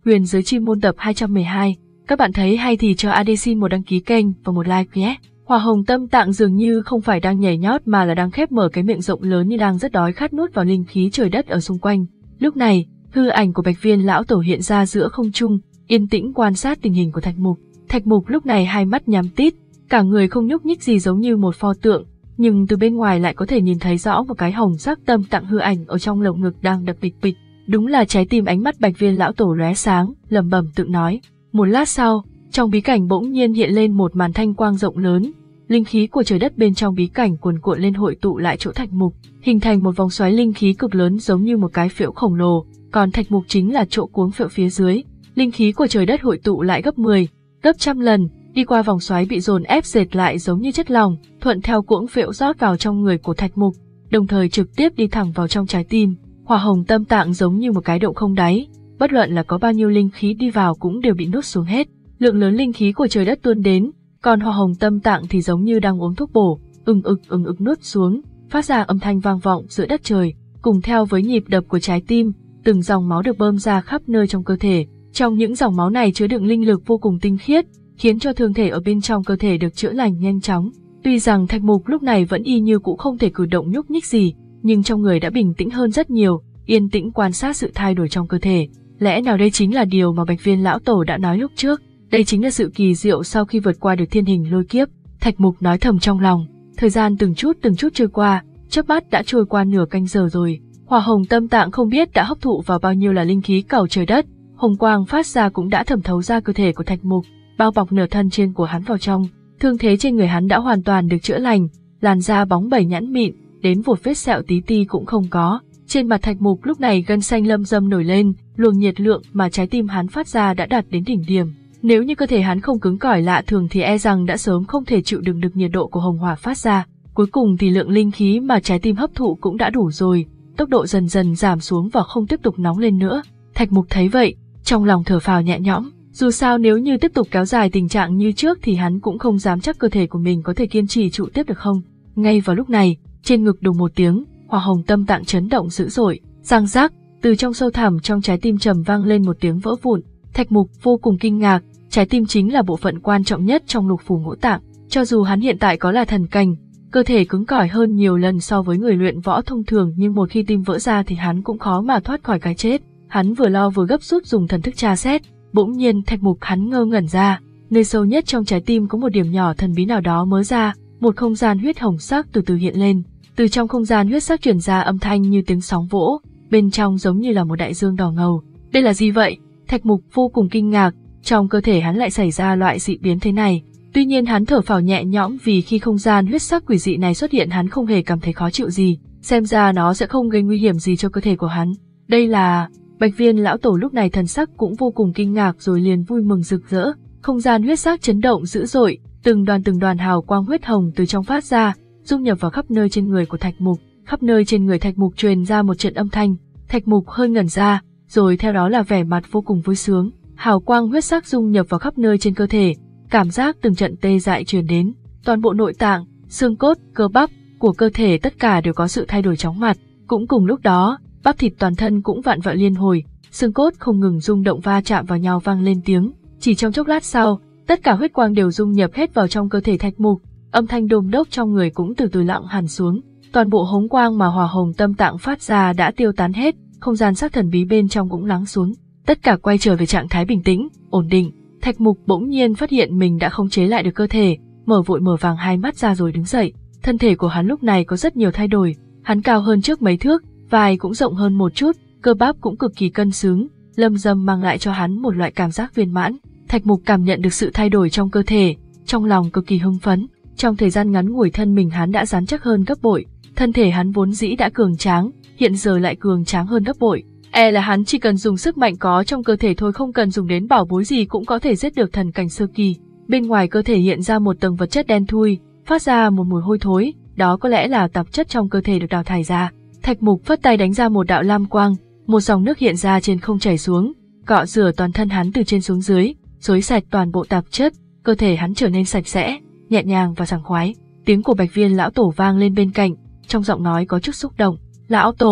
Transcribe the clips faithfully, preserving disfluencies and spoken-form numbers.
Huyền Giới Chi Môn tập hai trăm mười hai. Các bạn thấy hay thì cho a đê xin một đăng ký kênh và một like nhé. Hỏa Hồng Tâm Tạng dường như không phải đang nhảy nhót mà là đang khép mở cái miệng rộng lớn như đang rất đói khát nuốt vào linh khí trời đất ở xung quanh. Lúc này, hư ảnh của Bạch Viên lão tổ hiện ra giữa không trung, yên tĩnh quan sát tình hình của Thạch Mục. Thạch Mục lúc này hai mắt nhắm tít, cả người không nhúc nhích gì giống như một pho tượng, nhưng từ bên ngoài lại có thể nhìn thấy rõ một cái hồng sắc tâm tạng hư ảnh ở trong lồng ngực đang đập bịch bịch. Đúng là trái tim. Ánh mắt Bạch Viên lão tổ lóe sáng, lẩm bẩm tự nói. Một lát sau, trong bí cảnh bỗng nhiên hiện lên một màn thanh quang rộng lớn, linh khí của trời đất bên trong bí cảnh cuồn cuộn lên hội tụ lại chỗ Thạch Mục, hình thành một vòng xoáy linh khí cực lớn giống như một cái phễu khổng lồ, còn Thạch Mục chính là chỗ cuống phễu phía dưới. Linh khí của trời đất hội tụ lại gấp mười, gấp trăm lần, đi qua vòng xoáy bị dồn ép dệt lại giống như chất lỏng, thuận theo cuống phễu rót vào trong người của Thạch Mục, đồng thời trực tiếp đi thẳng vào trong trái tim. Hỏa Hồng Tâm Tạng giống như một cái động không đáy, bất luận là có bao nhiêu linh khí đi vào cũng đều bị nuốt xuống hết. Lượng lớn linh khí của trời đất tuôn đến, còn Hỏa Hồng Tâm Tạng thì giống như đang uống thuốc bổ, ừng ực ừng ực nuốt xuống, phát ra âm thanh vang vọng giữa đất trời, cùng theo với nhịp đập của trái tim, từng dòng máu được bơm ra khắp nơi trong cơ thể. Trong những dòng máu này chứa đựng linh lực vô cùng tinh khiết, khiến cho thương thể ở bên trong cơ thể được chữa lành nhanh chóng. Tuy rằng Thạch Mục lúc này vẫn y như cũ không thể cử động nhúc nhích gì, nhưng trong người đã bình tĩnh hơn rất nhiều, yên tĩnh quan sát sự thay đổi trong cơ thể. Lẽ nào đây chính là điều mà Bạch Viên lão tổ đã nói lúc trước? Đây chính là sự kỳ diệu sau khi vượt qua được thiên hình lôi kiếp. Thạch Mục nói thầm trong lòng. Thời gian từng chút từng chút trôi qua, chớp mắt đã trôi qua nửa canh giờ rồi. Hỏa Hồng Tâm Tạng không biết đã hấp thụ vào bao nhiêu là linh khí cầu trời đất, hồng quang phát ra cũng đã thẩm thấu ra cơ thể của Thạch Mục, bao bọc nửa thân trên của hắn vào trong. Thương thế trên người hắn đã hoàn toàn được chữa lành, làn da bóng bẩy nhẵn mịn, đến một vết sẹo tí ti cũng không có. Trên mặt Thạch Mục lúc này gân xanh lâm râm nổi lên, luồng nhiệt lượng mà trái tim hắn phát ra đã đạt đến đỉnh điểm. Nếu như cơ thể hắn không cứng cỏi lạ thường thì e rằng đã sớm không thể chịu đựng được nhiệt độ của hồng hỏa phát ra. Cuối cùng thì lượng linh khí mà trái tim hấp thụ cũng đã đủ rồi, tốc độ dần dần giảm xuống và không tiếp tục nóng lên nữa. Thạch Mục thấy vậy, trong lòng thở phào nhẹ nhõm. Dù sao nếu như tiếp tục kéo dài tình trạng như trước thì hắn cũng không dám chắc cơ thể của mình có thể kiên trì trụ tiếp được không. Ngay vào lúc này, trên ngực đùng một tiếng, Hỏa Hồng Tâm Tạng chấn động dữ dội, răng rác, từ trong sâu thẳm trong trái tim trầm vang lên một tiếng vỡ vụn. Thạch Mục vô cùng kinh ngạc, trái tim chính là bộ phận quan trọng nhất trong lục phủ ngũ tạng, cho dù hắn hiện tại có là thần cảnh, cơ thể cứng cỏi hơn nhiều lần so với người luyện võ thông thường, nhưng một khi tim vỡ ra thì hắn cũng khó mà thoát khỏi cái chết. Hắn vừa lo vừa gấp rút dùng thần thức tra xét, bỗng nhiên Thạch Mục hắn ngơ ngẩn ra, nơi sâu nhất trong trái tim có một điểm nhỏ thần bí nào đó mới ra, một không gian huyết hồng sắc từ từ hiện lên. Từ trong không gian huyết sắc truyền ra âm thanh như tiếng sóng vỗ, bên trong giống như là một đại dương đỏ ngầu. Đây là gì vậy? Thạch Mục vô cùng kinh ngạc, trong cơ thể hắn lại xảy ra loại dị biến thế này. Tuy nhiên hắn thở phào nhẹ nhõm vì khi không gian huyết sắc quỷ dị này xuất hiện hắn không hề cảm thấy khó chịu gì, xem ra nó sẽ không gây nguy hiểm gì cho cơ thể của hắn. Đây là... Bạch Viên lão tổ lúc này thần sắc cũng vô cùng kinh ngạc rồi liền vui mừng rực rỡ. Không gian huyết sắc chấn động dữ dội, từng đoàn từng đoàn hào quang huyết hồng từ trong phát ra, dung nhập vào khắp nơi trên người của Thạch Mục. Khắp nơi trên người Thạch Mục truyền ra một trận âm thanh. Thạch Mục hơi ngẩn ra, rồi theo đó là vẻ mặt vô cùng vui sướng. Hào quang huyết sắc dung nhập vào khắp nơi trên cơ thể, cảm giác từng trận tê dại truyền đến. Toàn bộ nội tạng, xương cốt, cơ bắp của cơ thể tất cả đều có sự thay đổi chóng mặt. Cũng cùng lúc đó, bắp thịt toàn thân cũng vặn vẹo liên hồi, xương cốt không ngừng rung động va chạm vào nhau vang lên tiếng. Chỉ trong chốc lát sau, tất cả huyết quang đều dung nhập hết vào trong cơ thể Thạch Mục, âm thanh đôm đốc trong người cũng từ từ lặng hẳn xuống. Toàn bộ hống quang mà Hỏa Hồng Tâm Tạng phát ra đã tiêu tán hết, không gian sắc thần bí bên trong cũng lắng xuống. Tất cả quay trở về trạng thái bình tĩnh, ổn định. Thạch Mục bỗng nhiên phát hiện mình đã khống chế lại được cơ thể, mở vội mở vàng hai mắt ra rồi đứng dậy. Thân thể của hắn lúc này có rất nhiều thay đổi, hắn cao hơn trước mấy thước, vai cũng rộng hơn một chút, cơ bắp cũng cực kỳ cân xứng, lâm dâm mang lại cho hắn một loại cảm giác viên mãn. Thạch Mục cảm nhận được sự thay đổi trong cơ thể, trong lòng cực kỳ hưng phấn. Trong thời gian ngắn ngủi thân mình hắn đã rắn chắc hơn gấp bội, thân thể hắn vốn dĩ đã cường tráng, hiện giờ lại cường tráng hơn gấp bội. E là hắn chỉ cần dùng sức mạnh có trong cơ thể thôi, không cần dùng đến bảo bối gì cũng có thể giết được thần cảnh sơ kỳ. Bên ngoài cơ thể hiện ra một tầng vật chất đen thui, phát ra một mùi hôi thối, đó có lẽ là tạp chất trong cơ thể được đào thải ra. Thạch Mục phất tay đánh ra một đạo lam quang, một dòng nước hiện ra trên không chảy xuống, cọ rửa toàn thân hắn từ trên xuống dưới, xối sạch toàn bộ tạp chất, cơ thể hắn trở nên sạch sẽ, nhẹ nhàng và sảng khoái. Tiếng của Bạch Viên lão tổ vang lên bên cạnh, trong giọng nói có chút xúc động. Lão tổ,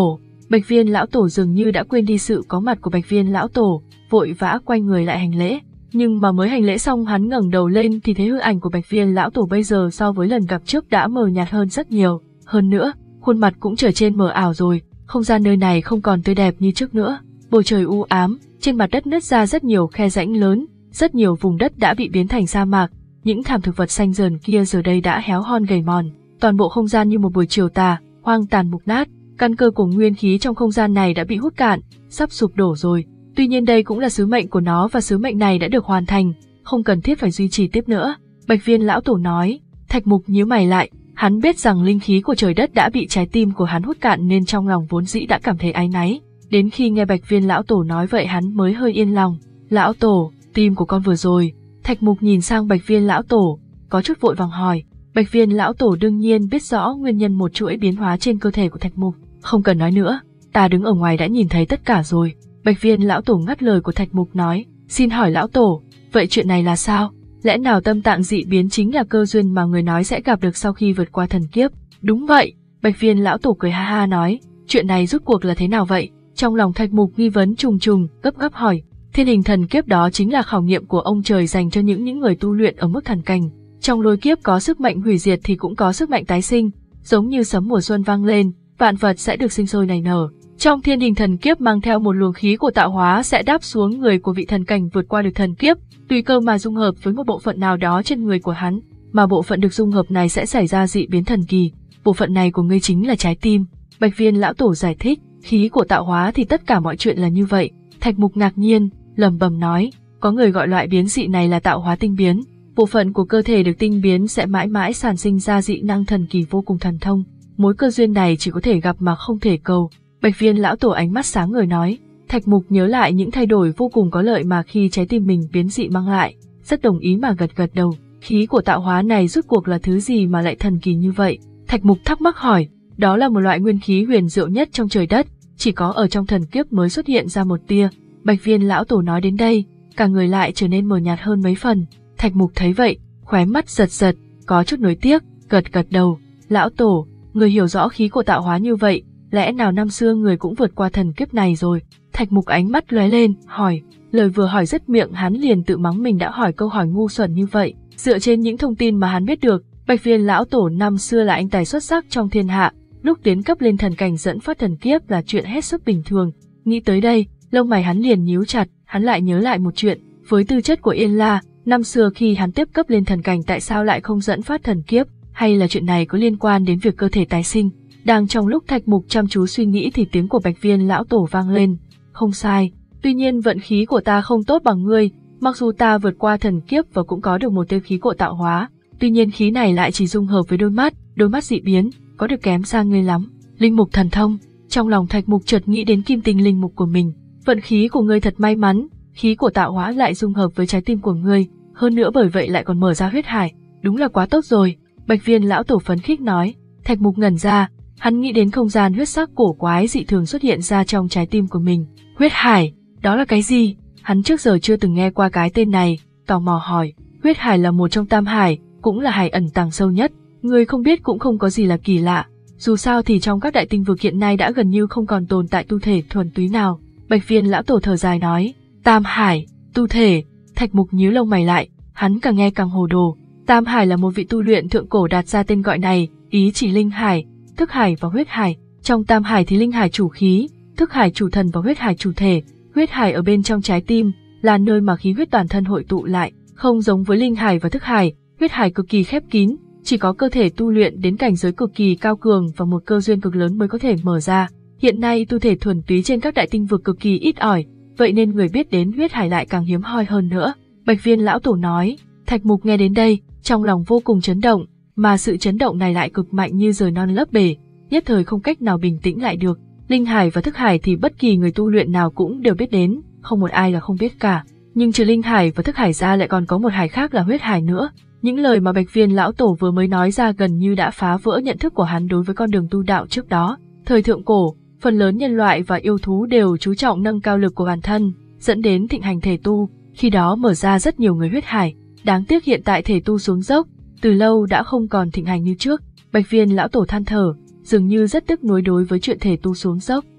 Bạch Viên lão tổ dường như đã quên đi sự có mặt của Bạch Viên lão tổ, vội vã quay người lại hành lễ. Nhưng mà mới hành lễ xong hắn ngẩng đầu lên thì thấy hư ảnh của Bạch Viên lão tổ bây giờ so với lần gặp trước đã mờ nhạt hơn rất nhiều. Hơn nữa, khuôn mặt cũng trở trên mờ ảo rồi, không gian nơi này không còn tươi đẹp như trước nữa. Bầu trời u ám, trên mặt đất nứt ra rất nhiều khe rãnh lớn, rất nhiều vùng đất đã bị biến thành sa mạc. Những thảm thực vật xanh rờn kia giờ đây đã héo hon gầy mòn, toàn bộ không gian như một buổi chiều tà, hoang tàn mục nát. Căn cơ của nguyên khí trong không gian này đã bị hút cạn, sắp sụp đổ rồi. Tuy nhiên đây cũng là sứ mệnh của nó và sứ mệnh này đã được hoàn thành, không cần thiết phải duy trì tiếp nữa. Bạch Viên lão tổ nói. Thạch Mục nhíu mày lại, hắn biết rằng linh khí của trời đất đã bị trái tim của hắn hút cạn nên trong lòng vốn dĩ đã cảm thấy áy náy. Đến khi nghe Bạch Viên lão tổ nói vậy hắn mới hơi yên lòng. Lão tổ, tim của con vừa rồi. Thạch Mục nhìn sang Bạch Viên lão tổ, có chút vội vàng hỏi. Bạch Viên lão tổ đương nhiên biết rõ nguyên nhân một chuỗi biến hóa trên cơ thể của Thạch Mục. Không cần nói nữa, ta đứng ở ngoài đã nhìn thấy tất cả rồi. Bạch Viên lão tổ ngắt lời của Thạch Mục nói, xin hỏi lão tổ, vậy chuyện này là sao? Lẽ nào tâm tạng dị biến chính là cơ duyên mà người nói sẽ gặp được sau khi vượt qua thần kiếp? Đúng vậy, Bạch Viên lão tổ cười ha ha nói, chuyện này rốt cuộc là thế nào vậy? Trong lòng Thạch Mục nghi vấn trùng trùng, gấp gáp hỏi, thiên hình thần kiếp đó chính là khảo nghiệm của ông trời dành cho những những người tu luyện ở mức thần cảnh. Trong lôi kiếp có sức mạnh hủy diệt thì cũng có sức mạnh tái sinh, giống như sấm mùa xuân vang lên, vạn vật sẽ được sinh sôi nảy nở. Trong thiên hình thần kiếp mang theo một luồng khí của tạo hóa sẽ đáp xuống người của vị thần cảnh vượt qua được thần kiếp, tùy cơ mà dung hợp với một bộ phận nào đó trên người của hắn, mà bộ phận được dung hợp này sẽ xảy ra dị biến thần kỳ. Bộ phận này của ngươi chính là trái tim. Bạch Viên lão tổ giải thích, khí của tạo hóa thì tất cả mọi chuyện là như vậy. Thạch Mục ngạc nhiên, lẩm bẩm nói, có người gọi loại biến dị này là tạo hóa tinh biến. Bộ phận của cơ thể được tinh biến sẽ mãi mãi sản sinh ra dị năng thần kỳ vô cùng thần thông. Mối cơ duyên này chỉ có thể gặp mà không thể cầu. Bạch Viên lão tổ ánh mắt sáng ngời nói. Thạch Mục nhớ lại những thay đổi vô cùng có lợi mà khi trái tim mình biến dị mang lại, rất đồng ý mà gật gật đầu. Khí của tạo hóa này rốt cuộc là thứ gì mà lại thần kỳ như vậy? Thạch Mục thắc mắc hỏi. Đó là một loại nguyên khí huyền diệu nhất trong trời đất, chỉ có ở trong thần kiếp mới xuất hiện ra một tia. Bạch Viên lão tổ nói đến đây, cả người lại trở nên mờ nhạt hơn mấy phần. Thạch Mục thấy vậy, khóe mắt giật giật, có chút nuối tiếc, gật gật đầu. Lão tổ, người hiểu rõ khí của tạo hóa như vậy, lẽ nào năm xưa người cũng vượt qua thần kiếp này rồi? Thạch Mục ánh mắt lóe lên, hỏi. Lời vừa hỏi dứt miệng hắn liền tự mắng mình đã hỏi câu hỏi ngu xuẩn như vậy. Dựa trên những thông tin mà hắn biết được, Bạch Viên lão tổ năm xưa là anh tài xuất sắc trong thiên hạ, lúc tiến cấp lên thần cảnh dẫn phát thần kiếp là chuyện hết sức bình thường. Nghĩ tới đây, lông mày hắn liền nhíu chặt, hắn lại nhớ lại một chuyện, với tư chất của Yên La, năm xưa khi hắn tiếp cấp lên thần cảnh tại sao lại không dẫn phát thần kiếp, hay là chuyện này có liên quan đến việc cơ thể tái sinh? Đang trong lúc Thạch Mục chăm chú suy nghĩ thì tiếng của Bạch Viên lão tổ vang lên. Không sai, tuy nhiên vận khí của ta không tốt bằng ngươi, mặc dù ta vượt qua thần kiếp và cũng có được một tia khí của tạo hóa, tuy nhiên khí này lại chỉ dung hợp với đôi mắt, đôi mắt dị biến, có được kém xa ngươi lắm. Linh mục thần thông, trong lòng Thạch Mục chợt nghĩ đến kim tinh linh mục của mình. Vận khí của ngươi thật may mắn, khí của tạo hóa lại dung hợp với trái tim của ngươi, hơn nữa bởi vậy lại còn mở ra huyết hải, đúng là quá tốt rồi. Bạch Viên lão tổ phấn khích nói. Thạch Mục ngẩn ra, hắn nghĩ đến không gian huyết sắc cổ quái dị thường xuất hiện ra trong trái tim của mình. Huyết hải, đó là cái gì? Hắn trước giờ chưa từng nghe qua cái tên này, tò mò hỏi. Huyết hải là một trong tam hải, cũng là hải ẩn tàng sâu nhất, người không biết cũng không có gì là kỳ lạ. Dù sao thì trong các đại tinh vực hiện nay đã gần như không còn tồn tại tu thể thuần túy nào. Bạch Viên lão tổ thở dài nói. Tam hải, tu thể. Thạch Mục nhíu lông mày lại, hắn càng nghe càng hồ đồ. Tam hải là một vị tu luyện thượng cổ đặt ra tên gọi này, ý chỉ linh hải, thức hải và huyết hải. Trong tam hải thì linh hải chủ khí, thức hải chủ thần và huyết hải chủ thể. Huyết hải ở bên trong trái tim, là nơi mà khí huyết toàn thân hội tụ lại, không giống với linh hải và thức hải, huyết hải cực kỳ khép kín, chỉ có cơ thể tu luyện đến cảnh giới cực kỳ cao cường và một cơ duyên cực lớn mới có thể mở ra. Hiện nay tu thể thuần túy trên các đại tinh vực cực kỳ ít ỏi, vậy nên người biết đến huyết hải lại càng hiếm hoi hơn nữa. Bạch Viên lão tổ nói. Thạch Mục nghe đến đây, trong lòng vô cùng chấn động, mà sự chấn động này lại cực mạnh như rời non lấp bể, nhất thời không cách nào bình tĩnh lại được. Linh hải và thức hải thì bất kỳ người tu luyện nào cũng đều biết đến, không một ai là không biết cả. Nhưng trừ linh hải và thức hải ra lại còn có một hải khác là huyết hải nữa. Những lời mà Bạch Viên lão tổ vừa mới nói ra gần như đã phá vỡ nhận thức của hắn đối với con đường tu đạo trước đó. Thời thượng cổ, phần lớn nhân loại và yêu thú đều chú trọng nâng cao lực của bản thân, dẫn đến thịnh hành thể tu, khi đó mở ra rất nhiều người huyết hải. Đáng tiếc hiện tại thể tu xuống dốc, từ lâu đã không còn thịnh hành như trước. Bạch Viên lão tổ than thở, dường như rất tiếc nuối đối với chuyện thể tu xuống dốc.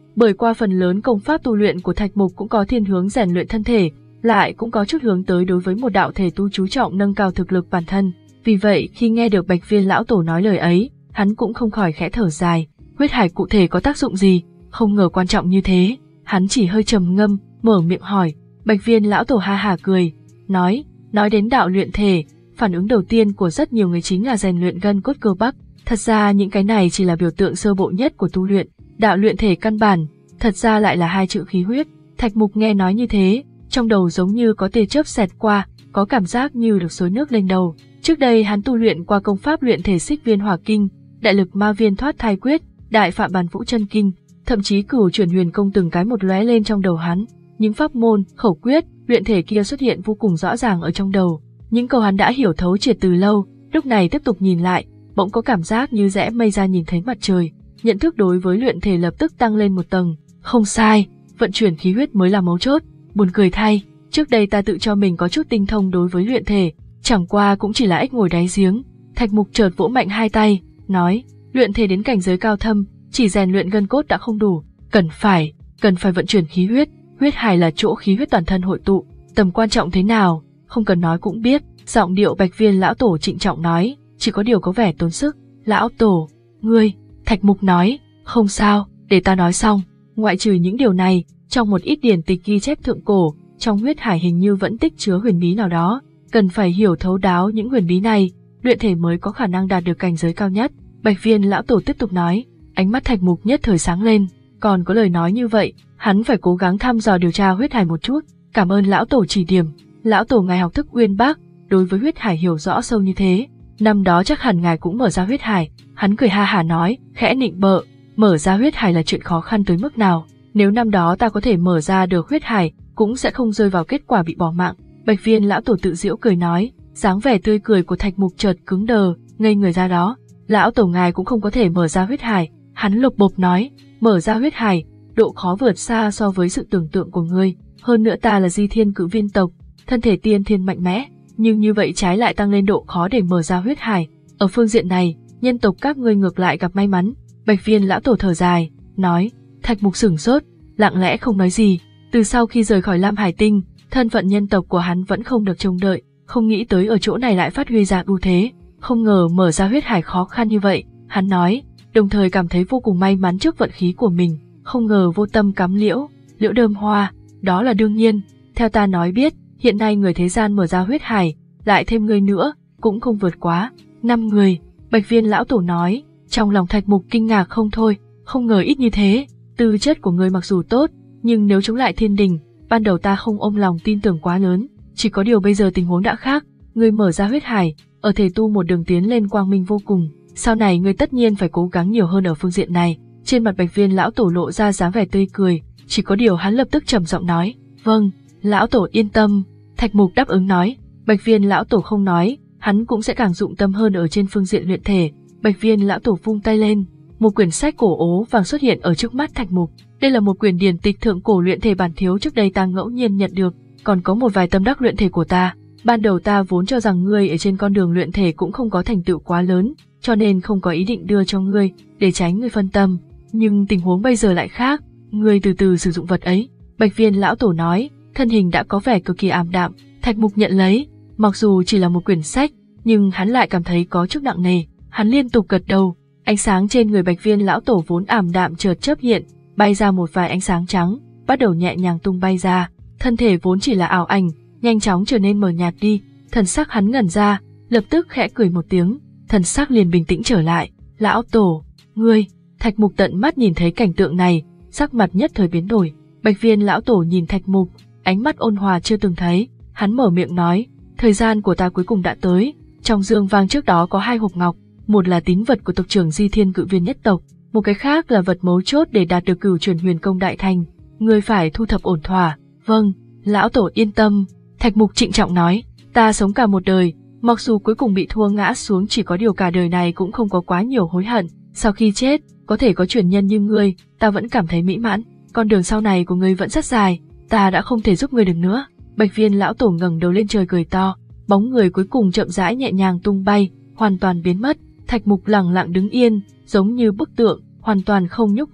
bởi qua phần lớn công pháp tu luyện của Thạch Mục cũng có thiên hướng rèn luyện thân thể, lại cũng có chút hướng tới đối với một đạo thể tu chú trọng nâng cao thực lực bản thân. Vì vậy, khi nghe được Bạch Viên lão tổ nói lời ấy, hắn cũng không khỏi khẽ thở dài. Huyết hải cụ thể có tác dụng gì? Không ngờ quan trọng như thế. Hắn chỉ hơi trầm ngâm, mở miệng hỏi. Bạch Viên lão tổ ha hả cười, nói, nói đến đạo luyện thể, phản ứng đầu tiên của rất nhiều người chính là rèn luyện gân cốt cơ bắp. Thật ra những cái này chỉ là biểu tượng sơ bộ nhất của tu luyện. Đạo luyện thể căn bản, thật ra lại là hai chữ khí huyết. Thạch Mục nghe nói như thế, trong đầu giống như có tia chớp xẹt qua, có cảm giác như được xối nước lên đầu. Trước đây hắn tu luyện qua công pháp luyện thể Xích Viên Hỏa Kinh, Đại Lực Ma Viên Thoát Thai Quyết, Đại Phạm Bàn Vũ Chân Kinh, thậm chí Cửu Chuyển Huyền Công từng cái một lóe lên trong đầu hắn. Những pháp môn, khẩu quyết, luyện thể kia xuất hiện vô cùng rõ ràng ở trong đầu. Những câu hắn đã hiểu thấu triệt từ lâu, lúc này tiếp tục nhìn lại, bỗng có cảm giác như rẽ mây ra nhìn thấy mặt trời. Nhận thức đối với luyện thể lập tức tăng lên một tầng. Không sai, vận chuyển khí huyết mới là mấu chốt. Buồn cười thay, trước đây ta tự cho mình có chút tinh thông đối với luyện thể, chẳng qua cũng chỉ là ếch ngồi đáy giếng. Thạch Mục chợt vỗ mạnh hai tay, nói, luyện thể đến cảnh giới cao thâm, chỉ rèn luyện gân cốt đã không đủ, cần phải, cần phải vận chuyển khí huyết. Huyết hải là chỗ khí huyết toàn thân hội tụ, tầm quan trọng thế nào, không cần nói cũng biết. Giọng điệu Bạch Viên lão tổ trịnh trọng nói, chỉ có điều có vẻ tốn sức. Lão tổ, ngươi, Thạch Mục nói, không sao, để ta nói xong. Ngoại trừ những điều này, trong một ít điển tịch ghi chép thượng cổ, trong huyết hải hình như vẫn tích chứa huyền bí nào đó, cần phải hiểu thấu đáo những huyền bí này, luyện thể mới có khả năng đạt được cảnh giới cao nhất. Bạch Viên lão tổ tiếp tục nói, ánh mắt Thạch Mục nhất thời sáng lên, còn có lời nói như vậy, hắn phải cố gắng thăm dò điều tra huyết hải một chút. Cảm ơn lão tổ chỉ điểm, lão tổ ngài học thức uyên bác, đối với huyết hải hiểu rõ sâu như thế, năm đó chắc hẳn ngài cũng mở ra huyết hải. Hắn cười ha hả nói, khẽ nịnh bợ, mở ra huyết hải là chuyện khó khăn tới mức nào, nếu năm đó ta có thể mở ra được huyết hải, cũng sẽ không rơi vào kết quả bị bỏ mạng. Bạch Viên lão tổ tự giễu cười nói, dáng vẻ tươi cười của Thạch Mục chợt cứng đờ, ngây người ra đó. Lão tổ ngài cũng không có thể mở ra huyết hải. Hắn lộc bộc nói, mở ra huyết hải, độ khó vượt xa so với sự tưởng tượng của ngươi, hơn nữa ta là Di Thiên Cự Viên tộc, thân thể tiên thiên mạnh mẽ, nhưng như vậy trái lại tăng lên độ khó để mở ra huyết hải. Ở phương diện này, nhân tộc các ngươi ngược lại gặp may mắn. Bạch Viên lão tổ thở dài, nói. Thạch Mục sửng sốt, lặng lẽ không nói gì. Từ sau khi rời khỏi Lam Hải Tinh, thân phận nhân tộc của hắn vẫn không được trông đợi, không nghĩ tới ở chỗ này lại phát huy ra ưu thế, không ngờ mở ra huyết hải khó khăn như vậy. Hắn nói, đồng thời cảm thấy vô cùng may mắn trước vận khí của mình, không ngờ vô tâm cắm liễu, liễu đơm hoa, đó là đương nhiên. Theo ta nói biết, hiện nay người thế gian mở ra huyết hải, lại thêm người nữa, cũng không vượt quá năm người. Bạch Viên lão tổ nói, trong lòng Thạch Mục kinh ngạc không thôi, không ngờ ít như thế. Tư chất của ngươi mặc dù tốt, nhưng nếu chống lại thiên đình, ban đầu ta không ôm lòng tin tưởng quá lớn, chỉ có điều bây giờ tình huống đã khác, ngươi mở ra huyết hải, ở thể tu một đường tiến lên quang minh vô cùng, sau này ngươi tất nhiên phải cố gắng nhiều hơn ở phương diện này. Trên mặt Bạch Viên lão tổ lộ ra dáng vẻ tươi cười, chỉ có điều hắn lập tức trầm giọng nói, vâng, lão tổ yên tâm. Thạch Mục đáp ứng nói. Bạch Viên lão tổ không nói, hắn cũng sẽ càng dụng tâm hơn ở trên phương diện luyện thể. Bạch Viên lão tổ vung tay lên, một quyển sách cổ ố vàng xuất hiện ở trước mắt Thạch Mục. Đây là một quyển điển tịch thượng cổ luyện thể bản thiếu trước đây ta ngẫu nhiên nhận được, còn có một vài tâm đắc luyện thể của ta. Ban đầu ta vốn cho rằng ngươi ở trên con đường luyện thể cũng không có thành tựu quá lớn, cho nên không có ý định đưa cho ngươi, để tránh ngươi phân tâm. Nhưng tình huống bây giờ lại khác, ngươi từ từ sử dụng vật ấy. Bạch Viên lão tổ nói, thân hình đã có vẻ cực kỳ ảm đạm. Thạch Mục nhận lấy, mặc dù chỉ là một quyển sách, nhưng hắn lại cảm thấy có chút nặng nề. Hắn liên tục gật đầu, ánh sáng trên người Bạch Viên lão tổ vốn ảm đạm chợt chớp hiện, bay ra một vài ánh sáng trắng, bắt đầu nhẹ nhàng tung bay ra. Thân thể vốn chỉ là ảo ảnh, nhanh chóng trở nên mờ nhạt đi. Thần sắc hắn ngẩn ra, lập tức khẽ cười một tiếng, thần sắc liền bình tĩnh trở lại. Lão tổ, ngươi. Thạch Mục tận mắt nhìn thấy cảnh tượng này, sắc mặt nhất thời biến đổi. Bạch Viên lão tổ nhìn Thạch Mục, ánh mắt ôn hòa chưa từng thấy. Hắn mở miệng nói, thời gian của ta cuối cùng đã tới. Trong dương vang trước đó có hai hộp ngọc, một là tín vật của tộc trưởng Di Thiên Cự Viên nhất tộc, một cái khác là vật mấu chốt để đạt được Cửu Chuyển Huyền Công đại thành. Ngươi phải thu thập ổn thỏa. Vâng, lão tổ yên tâm. Thạch Mục trịnh trọng nói, ta sống cả một đời, mặc dù cuối cùng bị thua ngã xuống, chỉ có điều cả đời này cũng không có quá nhiều hối hận. Sau khi chết, có thể có truyền nhân như ngươi, ta vẫn cảm thấy mỹ mãn. Con đường sau này của ngươi vẫn rất dài, ta đã không thể giúp ngươi được nữa. Bạch Viên lão tổ ngẩng đầu lên trời cười to, bóng người cuối cùng chậm rãi nhẹ nhàng tung bay, hoàn toàn biến mất. Thạch Mục lặng lặng đứng yên, giống như bức tượng, hoàn toàn không nhúc nhích.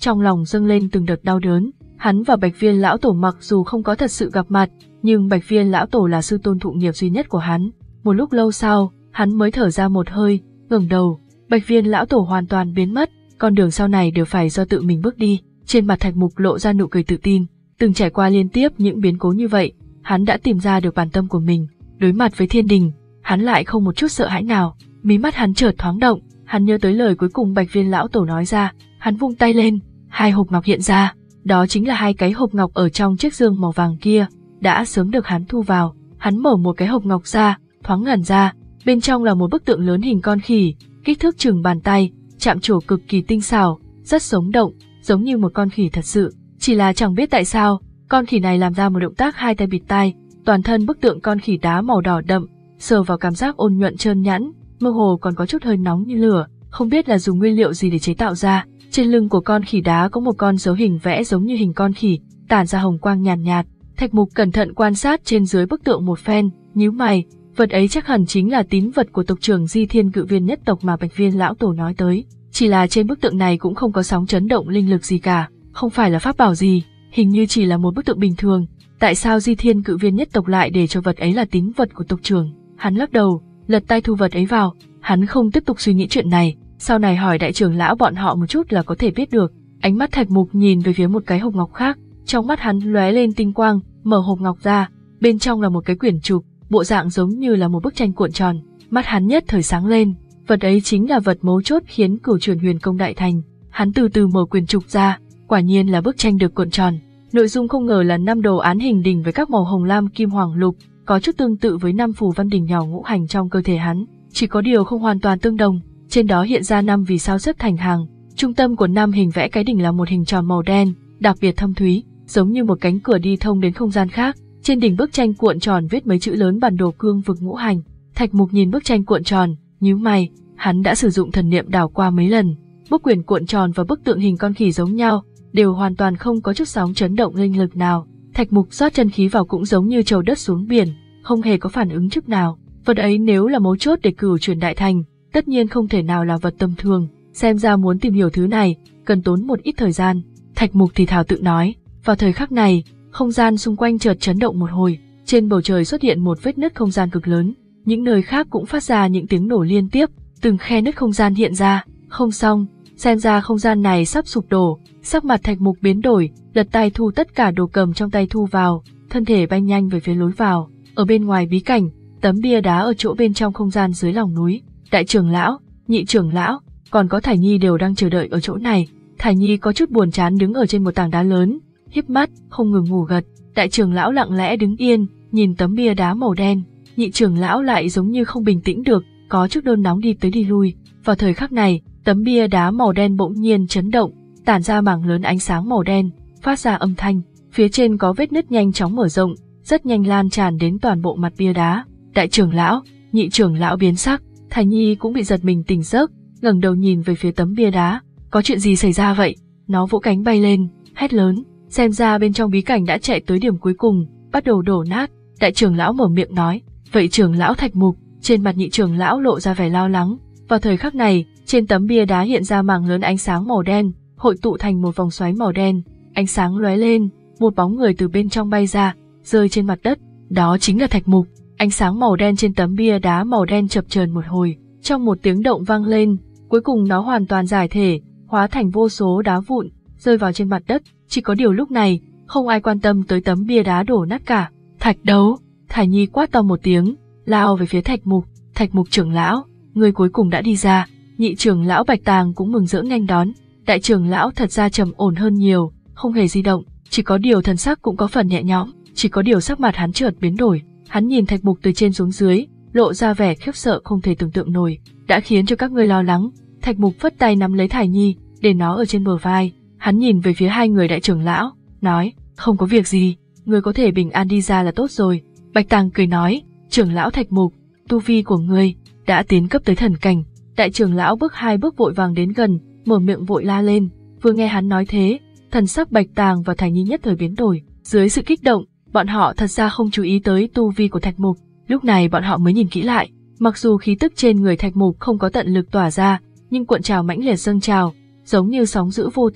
trong lòng dâng lên từng đợt đau đớn. Hắn và Bạch Viên lão tổ mặc dù không có thật sự gặp mặt, nhưng Bạch Viên lão tổ là sư tôn thụ nghiệp duy nhất của hắn. Một lúc lâu sau, hắn mới thở ra một hơi, ngẩng đầu. Bạch Viên lão tổ hoàn toàn biến mất, con đường sau này đều phải do tự mình bước đi. Trên mặt Thạch Mục lộ ra nụ cười tự tin, từng trải qua liên tiếp những biến cố như vậy, hắn đã tìm ra được bản tâm của mình. Đối mặt với thiên đình, hắn lại không một chút sợ hãi nào. Mí mắt hắn chợt thoáng động, hắn nhớ tới lời cuối cùng Bạch Viên lão tổ nói ra, hắn vung tay lên, hai hộp ngọc hiện ra, đó chính là hai cái hộp ngọc ở trong chiếc dương màu vàng kia, đã sớm được hắn thu vào. Hắn mở một cái hộp ngọc ra, thoáng ngẩn ra, bên trong là một bức tượng lớn hình con khỉ, kích thước chừng bàn tay, chạm trổ cực kỳ tinh xảo, rất sống động, giống như một con khỉ thật sự. Chỉ là chẳng biết tại sao, con khỉ này làm ra một động tác hai tay bịt tai, toàn thân bức tượng con khỉ đá màu đỏ đậm, sờ vào cảm giác ôn nhuận trơn nhẵn, mơ hồ còn có chút hơi nóng như lửa, không biết là dùng nguyên liệu gì để chế tạo ra. Trên lưng của con khỉ đá có một con dấu hình vẽ giống như hình con khỉ, tản ra hồng quang nhàn nhạt, nhạt. Thạch Mục cẩn thận quan sát trên dưới bức tượng một phen, nhíu mày, vật ấy chắc hẳn chính là tín vật của tộc trưởng Di Thiên Cự Viên nhất tộc mà Bạch Viên lão tổ nói tới. Chỉ là trên bức tượng này cũng không có sóng chấn động linh lực gì cả, không phải là pháp bảo gì, hình như chỉ là một bức tượng bình thường. Tại sao Di Thiên Cự Viên nhất tộc lại để cho vật ấy là tín vật của tộc trưởng? Hắn lắc đầu, lật tay thu vật ấy vào, hắn không tiếp tục suy nghĩ chuyện này, sau này hỏi đại trưởng lão bọn họ một chút là có thể biết được. Ánh mắt Thạch Mục nhìn về phía một cái hộp ngọc khác, trong mắt hắn lóe lên tinh quang, mở hộp ngọc ra, bên trong là một cái quyển trục, bộ dạng giống như là một bức tranh cuộn tròn. Mắt hắn nhất thời sáng lên, vật ấy chính là vật mấu chốt khiến Cửu Chuyển Huyền Công đại thành. Hắn từ từ mở quyển trục ra, quả nhiên là bức tranh được cuộn tròn. Nội dung không ngờ là năm đồ án hình đỉnh với các màu hồng lam kim hoàng lục, có chút tương tự với năm phù văn đỉnh nhỏ ngũ hành trong cơ thể hắn, chỉ có điều không hoàn toàn tương đồng. Trên đó hiện ra năm vì sao xếp thành hàng, trung tâm của năm hình vẽ cái đỉnh là một hình tròn màu đen, đặc biệt thâm thúy, giống như một cánh cửa đi thông đến không gian khác. Trên đỉnh bức tranh cuộn tròn viết mấy chữ lớn bản đồ cương vực ngũ hành. Thạch Mục nhìn bức tranh cuộn tròn, nhíu mày, hắn đã sử dụng thần niệm đảo qua mấy lần. Bức quyển cuộn tròn và bức tượng hình con khỉ giống nhau, đều hoàn toàn không có chút sóng chấn động linh lực nào. Thạch Mục rót chân khí vào cũng giống như trầu đất xuống biển, không hề có phản ứng chút nào. Vật ấy nếu là mấu chốt để Cửu Chuyển đại thành, tất nhiên không thể nào là vật tầm thường, xem ra muốn tìm hiểu thứ này, cần tốn một ít thời gian. Thạch Mục thì thào tự nói. Vào thời khắc này, không gian xung quanh chợt chấn động một hồi, trên bầu trời xuất hiện một vết nứt không gian cực lớn, những nơi khác cũng phát ra những tiếng nổ liên tiếp, từng khe nứt không gian hiện ra. Không xong, xem ra không gian này sắp sụp đổ. Sắc mặt Thạch Mục biến đổi, lật tay thu tất cả đồ cầm trong tay thu vào, thân thể bay nhanh về phía lối vào. Ở bên ngoài bí cảnh, tấm bia đá ở chỗ bên trong không gian dưới lòng núi, đại trưởng lão, nhị trưởng lão, còn có Thải Nhi đều đang chờ đợi ở chỗ này. Thải Nhi có chút buồn chán đứng ở trên một tảng đá lớn, híp mắt, không ngừng ngủ gật. Đại trưởng lão lặng lẽ đứng yên, nhìn tấm bia đá màu đen. Nhị trưởng lão lại giống như không bình tĩnh được, có chút nôn nóng đi tới đi lui. Vào thời khắc này, tấm bia đá màu đen bỗng nhiên chấn động, tản ra mảng lớn ánh sáng màu đen, phát ra âm thanh. Phía trên có vết nứt nhanh chóng mở rộng, rất nhanh lan tràn đến toàn bộ mặt bia đá. Đại trưởng lão, nhị trưởng lão biến sắc, Thải Nhi cũng bị giật mình tỉnh giấc, ngẩng đầu nhìn về phía tấm bia đá. Có chuyện gì xảy ra vậy? Nó vỗ cánh bay lên, hét lớn. Xem ra bên trong bí cảnh đã chạy tới điểm cuối cùng, bắt đầu đổ nát. Đại trưởng lão mở miệng nói. Vậy trưởng lão Thạch Mục? Trên mặt nhị trưởng lão lộ ra vẻ lo lắng. Vào thời khắc này, trên tấm bia đá hiện ra mảng lớn ánh sáng màu đen, hội tụ thành một vòng xoáy màu đen. Ánh sáng lóe lên, một bóng người từ bên trong bay ra, rơi trên mặt đất. Đó chính là Thạch Mục. Ánh sáng màu đen trên tấm bia đá màu đen chập chờn một hồi, trong một tiếng động vang lên, cuối cùng nó hoàn toàn giải thể, hóa thành vô số đá vụn, rơi vào trên mặt đất. Chỉ có điều lúc này, không ai quan tâm tới tấm bia đá đổ nát cả. Thạch đấu, Thải Nhi quát to một tiếng, lao về phía Thạch Mục. Thạch Mục trưởng lão, người cuối cùng đã đi ra. Nhị trưởng lão Bạch Tàng cũng mừng rỡ nghênh đón. Đại trưởng lão thật ra trầm ổn hơn nhiều, không hề di động, chỉ có điều thần sắc cũng có phần nhẹ nhõm, chỉ có điều sắc mặt hắn chợt biến đổi. Hắn nhìn Thạch Mục từ trên xuống dưới, lộ ra vẻ khiếp sợ không thể tưởng tượng nổi. Đã khiến cho các ngươi lo lắng. Thạch Mục phất tay nắm lấy Thải Nhi, để nó ở trên bờ vai. Hắn nhìn về phía hai người đại trưởng lão, nói, không có việc gì, người có thể bình an đi ra là tốt rồi. Bạch Tàng cười nói, trưởng lão Thạch Mục, tu vi của ngươi đã tiến cấp tới thần cảnh. Đại trưởng lão bước hai bước vội vàng đến gần, mở miệng vội la lên. Vừa nghe hắn nói thế, thần sắc Bạch Tàng và Thải Nhi nhất thời biến đổi. Dưới sự kích động, bọn họ thật ra không chú ý tới tu vi của Thạch Mục. Lúc này bọn họ mới nhìn kỹ lại, mặc dù khí tức trên người Thạch Mục không có tận lực tỏa ra, nhưng cuộn trào mãnh liệt dâng trào, giống như sóng dữ vô tận,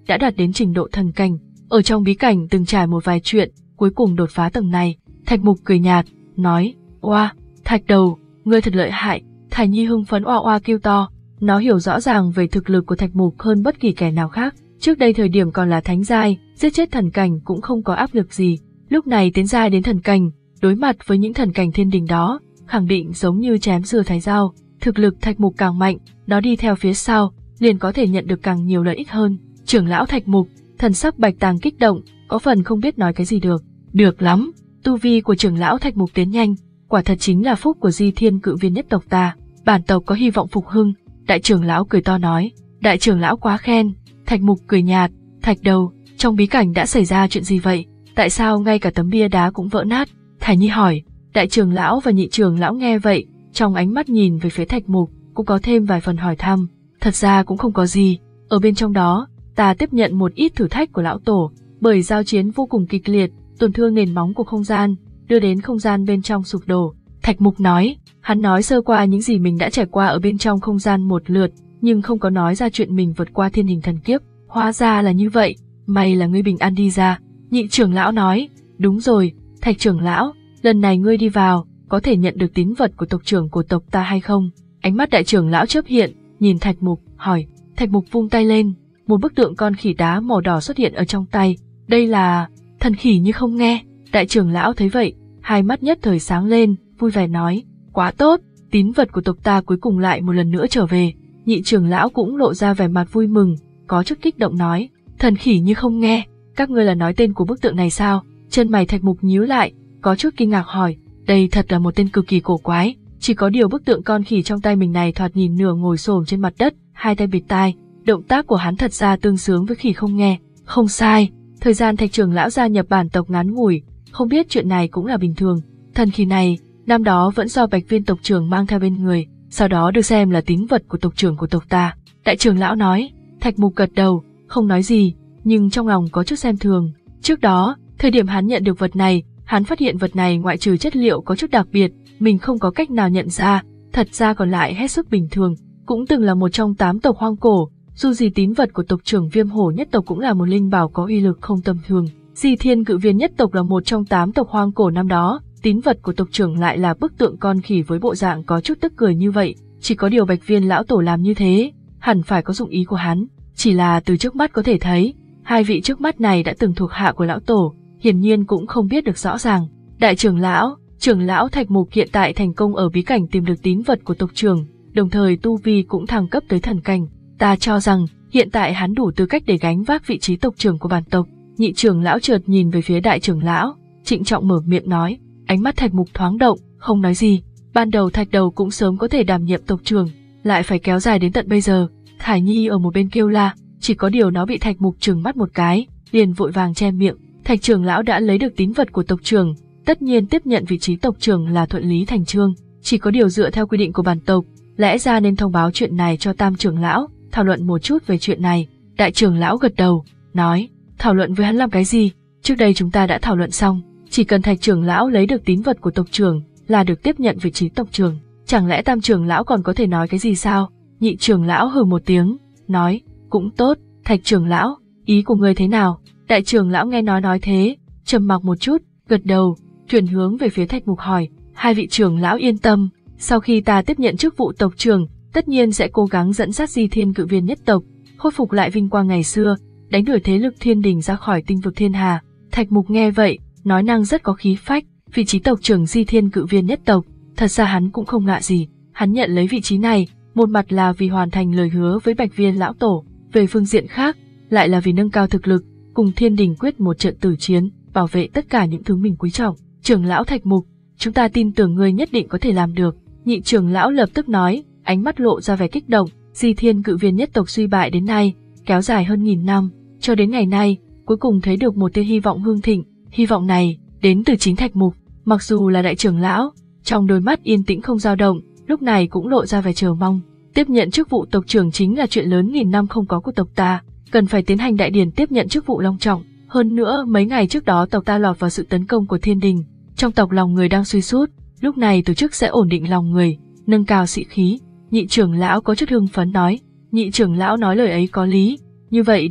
đã đạt đến trình độ thần cảnh. Ở trong bí cảnh từng trải một vài chuyện, cuối cùng đột phá tầng này. Thạch Mục cười nhạt, nói, oa, Thạch Đầu, ngươi thật lợi hại. Thải Nhi hưng phấn oa oa kêu to, nó hiểu rõ ràng về thực lực của Thạch Mục hơn bất kỳ kẻ nào khác. Trước đây thời điểm còn là thánh giai, giết chết thần cảnh cũng không có áp lực gì. Lúc này tiến giai đến thần cảnh, đối mặt với những thần cảnh thiên đình đó, khẳng định giống như chém dưa thái dao. Thực lực Thạch Mục càng mạnh, nó đi theo phía sau, liền có thể nhận được càng nhiều lợi ích hơn. Trưởng lão Thạch Mục, thần sắc Bạch Tàng kích động, có phần không biết nói cái gì được. Được lắm, tu vi của trưởng lão Thạch Mục tiến nhanh, quả thật chính là phúc của Di Thiên Cự Viên nhất tộc ta, bản tộc có hy vọng phục hưng. Đại trưởng lão cười to nói, đại trưởng lão quá khen. Thạch Mục cười nhạt, Thạch Đầu, trong bí cảnh đã xảy ra chuyện gì vậy? Tại sao ngay cả tấm bia đá cũng vỡ nát? Thải Nhi hỏi. Đại trưởng lão và nhị trưởng lão nghe vậy, trong ánh mắt nhìn về phía Thạch Mục, cũng có thêm vài phần hỏi thăm. Thật ra cũng không có gì, ở bên trong đó, ta tiếp nhận một ít thử thách của lão tổ, bởi giao chiến vô cùng kịch liệt, tổn thương nền móng của không gian, đưa đến không gian bên trong sụp đổ. Thạch Mục nói, hắn nói sơ qua những gì mình đã trải qua ở bên trong không gian một lượt, nhưng không có nói ra chuyện mình vượt qua thiên hình thần kiếp. Hóa ra là như vậy, may là ngươi bình an đi ra. Nhị trưởng lão nói, đúng rồi, Thạch trưởng lão, lần này ngươi đi vào, có thể nhận được tín vật của tộc trưởng của tộc ta hay không? Ánh mắt đại trưởng lão chớp hiện, nhìn Thạch Mục, hỏi. Thạch Mục vung tay lên, một bức tượng con khỉ đá màu đỏ xuất hiện ở trong tay. Đây là thần khỉ như không nghe. Đại trưởng lão thấy vậy, hai mắt nhất thời sáng lên, vui vẻ nói, quá tốt, tín vật của tộc ta cuối cùng lại một lần nữa trở về. Nhị trưởng lão cũng lộ ra vẻ mặt vui mừng, có chút kích động nói, thần khỉ như không nghe, các ngươi là nói tên của bức tượng này sao? Chân mày Thạch Mục nhíu lại, có chút kinh ngạc hỏi, đây thật là một tên cực kỳ cổ quái, chỉ có điều bức tượng con khỉ trong tay mình này thoạt nhìn nửa ngồi xổm trên mặt đất, hai tay bịt tai, động tác của hắn thật ra tương xứng với khỉ không nghe. Không sai, thời gian Thạch trưởng lão gia nhập bản tộc ngắn ngủi, không biết chuyện này cũng là bình thường. Thần khỉ này, năm đó vẫn do Bạch Viên tộc trưởng mang theo bên người, sau đó được xem là tín vật của tộc trưởng của tộc ta. Đại trưởng lão nói. Thạch Mục gật đầu, không nói gì, nhưng trong lòng có chút xem thường. Trước đó, thời điểm hắn nhận được vật này, hắn phát hiện vật này ngoại trừ chất liệu có chút đặc biệt, mình không có cách nào nhận ra, thật ra còn lại hết sức bình thường, cũng từng là một trong tám tộc hoang cổ, dù gì tín vật của tộc trưởng Viêm Hổ nhất tộc cũng là một linh bảo có uy lực không tầm thường. Di Thiên Cự Viên nhất tộc là một trong tám tộc hoang cổ năm đó, tín vật của tộc trưởng lại là bức tượng con khỉ với bộ dạng có chút tức cười như vậy, chỉ có điều Bạch Viên lão tổ làm như thế, hẳn phải có dụng ý của hắn, chỉ là từ trước mắt có thể thấy, hai vị trước mắt này đã từng thuộc hạ của lão tổ, hiển nhiên cũng không biết được rõ ràng. Đại trưởng lão, trưởng lão Thạch Mục hiện tại thành công ở bí cảnh tìm được tín vật của tộc trưởng, đồng thời tu vi cũng thăng cấp tới thần cảnh, ta cho rằng hiện tại hắn đủ tư cách để gánh vác vị trí tộc trưởng của bản tộc. Nhị trưởng lão chợt nhìn về phía đại trưởng lão, trịnh trọng mở miệng nói, ánh mắt Thạch Mục thoáng động, không nói gì. Ban đầu Thạch Đầu cũng sớm có thể đảm nhiệm tộc trưởng, lại phải kéo dài đến tận bây giờ. Thải Nhi ở một bên kêu la, chỉ có điều nó bị Thạch Mục trừng mắt một cái, liền vội vàng che miệng. Thạch trưởng lão đã lấy được tín vật của tộc trưởng, tất nhiên tiếp nhận vị trí tộc trưởng là thuận lý thành chương, chỉ có điều dựa theo quy định của bản tộc, lẽ ra nên thông báo chuyện này cho tam trưởng lão, thảo luận một chút về chuyện này. Đại trưởng lão gật đầu, nói, thảo luận với hắn làm cái gì, trước đây chúng ta đã thảo luận xong, chỉ cần Thạch trưởng lão lấy được tín vật của tộc trưởng là được tiếp nhận vị trí tộc trưởng, chẳng lẽ tam trưởng lão còn có thể nói cái gì sao? Nhị trưởng lão hừ một tiếng, nói, cũng tốt, Thạch trưởng lão, ý của ngươi thế nào? Đại trưởng lão nghe nói nói thế, trầm mặc một chút, gật đầu, chuyển hướng về phía Thạch Mục hỏi, hai vị trưởng lão yên tâm, sau khi ta tiếp nhận chức vụ tộc trưởng, tất nhiên sẽ cố gắng dẫn dắt Di Thiên Cự Viên nhất tộc, khôi phục lại vinh quang ngày xưa, đánh đuổi thế lực thiên đình ra khỏi tinh vực thiên hà. Thạch Mục nghe vậy, nói năng rất có khí phách, vị trí tộc trưởng Di Thiên Cự Viên nhất tộc, thật ra hắn cũng không lạ gì, hắn nhận lấy vị trí này, một mặt là vì hoàn thành lời hứa với Bạch Viên lão tổ, về phương diện khác, lại là vì nâng cao thực lực, cùng thiên đình quyết một trận tử chiến, bảo vệ tất cả những thứ mình quý trọng. Trưởng lão Thạch Mục, chúng ta tin tưởng ngươi nhất định có thể làm được. Nhị trưởng lão lập tức nói, ánh mắt lộ ra vẻ kích động. Di Thiên Cự Viên nhất tộc suy bại đến nay, kéo dài hơn nghìn năm, cho đến ngày nay, cuối cùng thấy được một tia hy vọng hương thịnh. Hy vọng này đến từ chính Thạch Mục, mặc dù là đại trưởng lão, trong đôi mắt yên tĩnh không dao động, lúc này cũng lộ ra vẻ chờ mong. Tiếp nhận chức vụ tộc trưởng chính là chuyện lớn nghìn năm không có của tộc ta, cần phải tiến hành đại điển tiếp nhận chức vụ long trọng. Hơn nữa, mấy ngày trước đó tộc ta lọt vào sự tấn công của thiên đình, trong tộc lòng người đang suy sút, lúc này tổ chức sẽ ổn định lòng người, nâng cao sĩ khí. Nhị trưởng lão có chút hưng phấn nói, nhị trưởng lão nói lời ấy có lý, như vậy đi,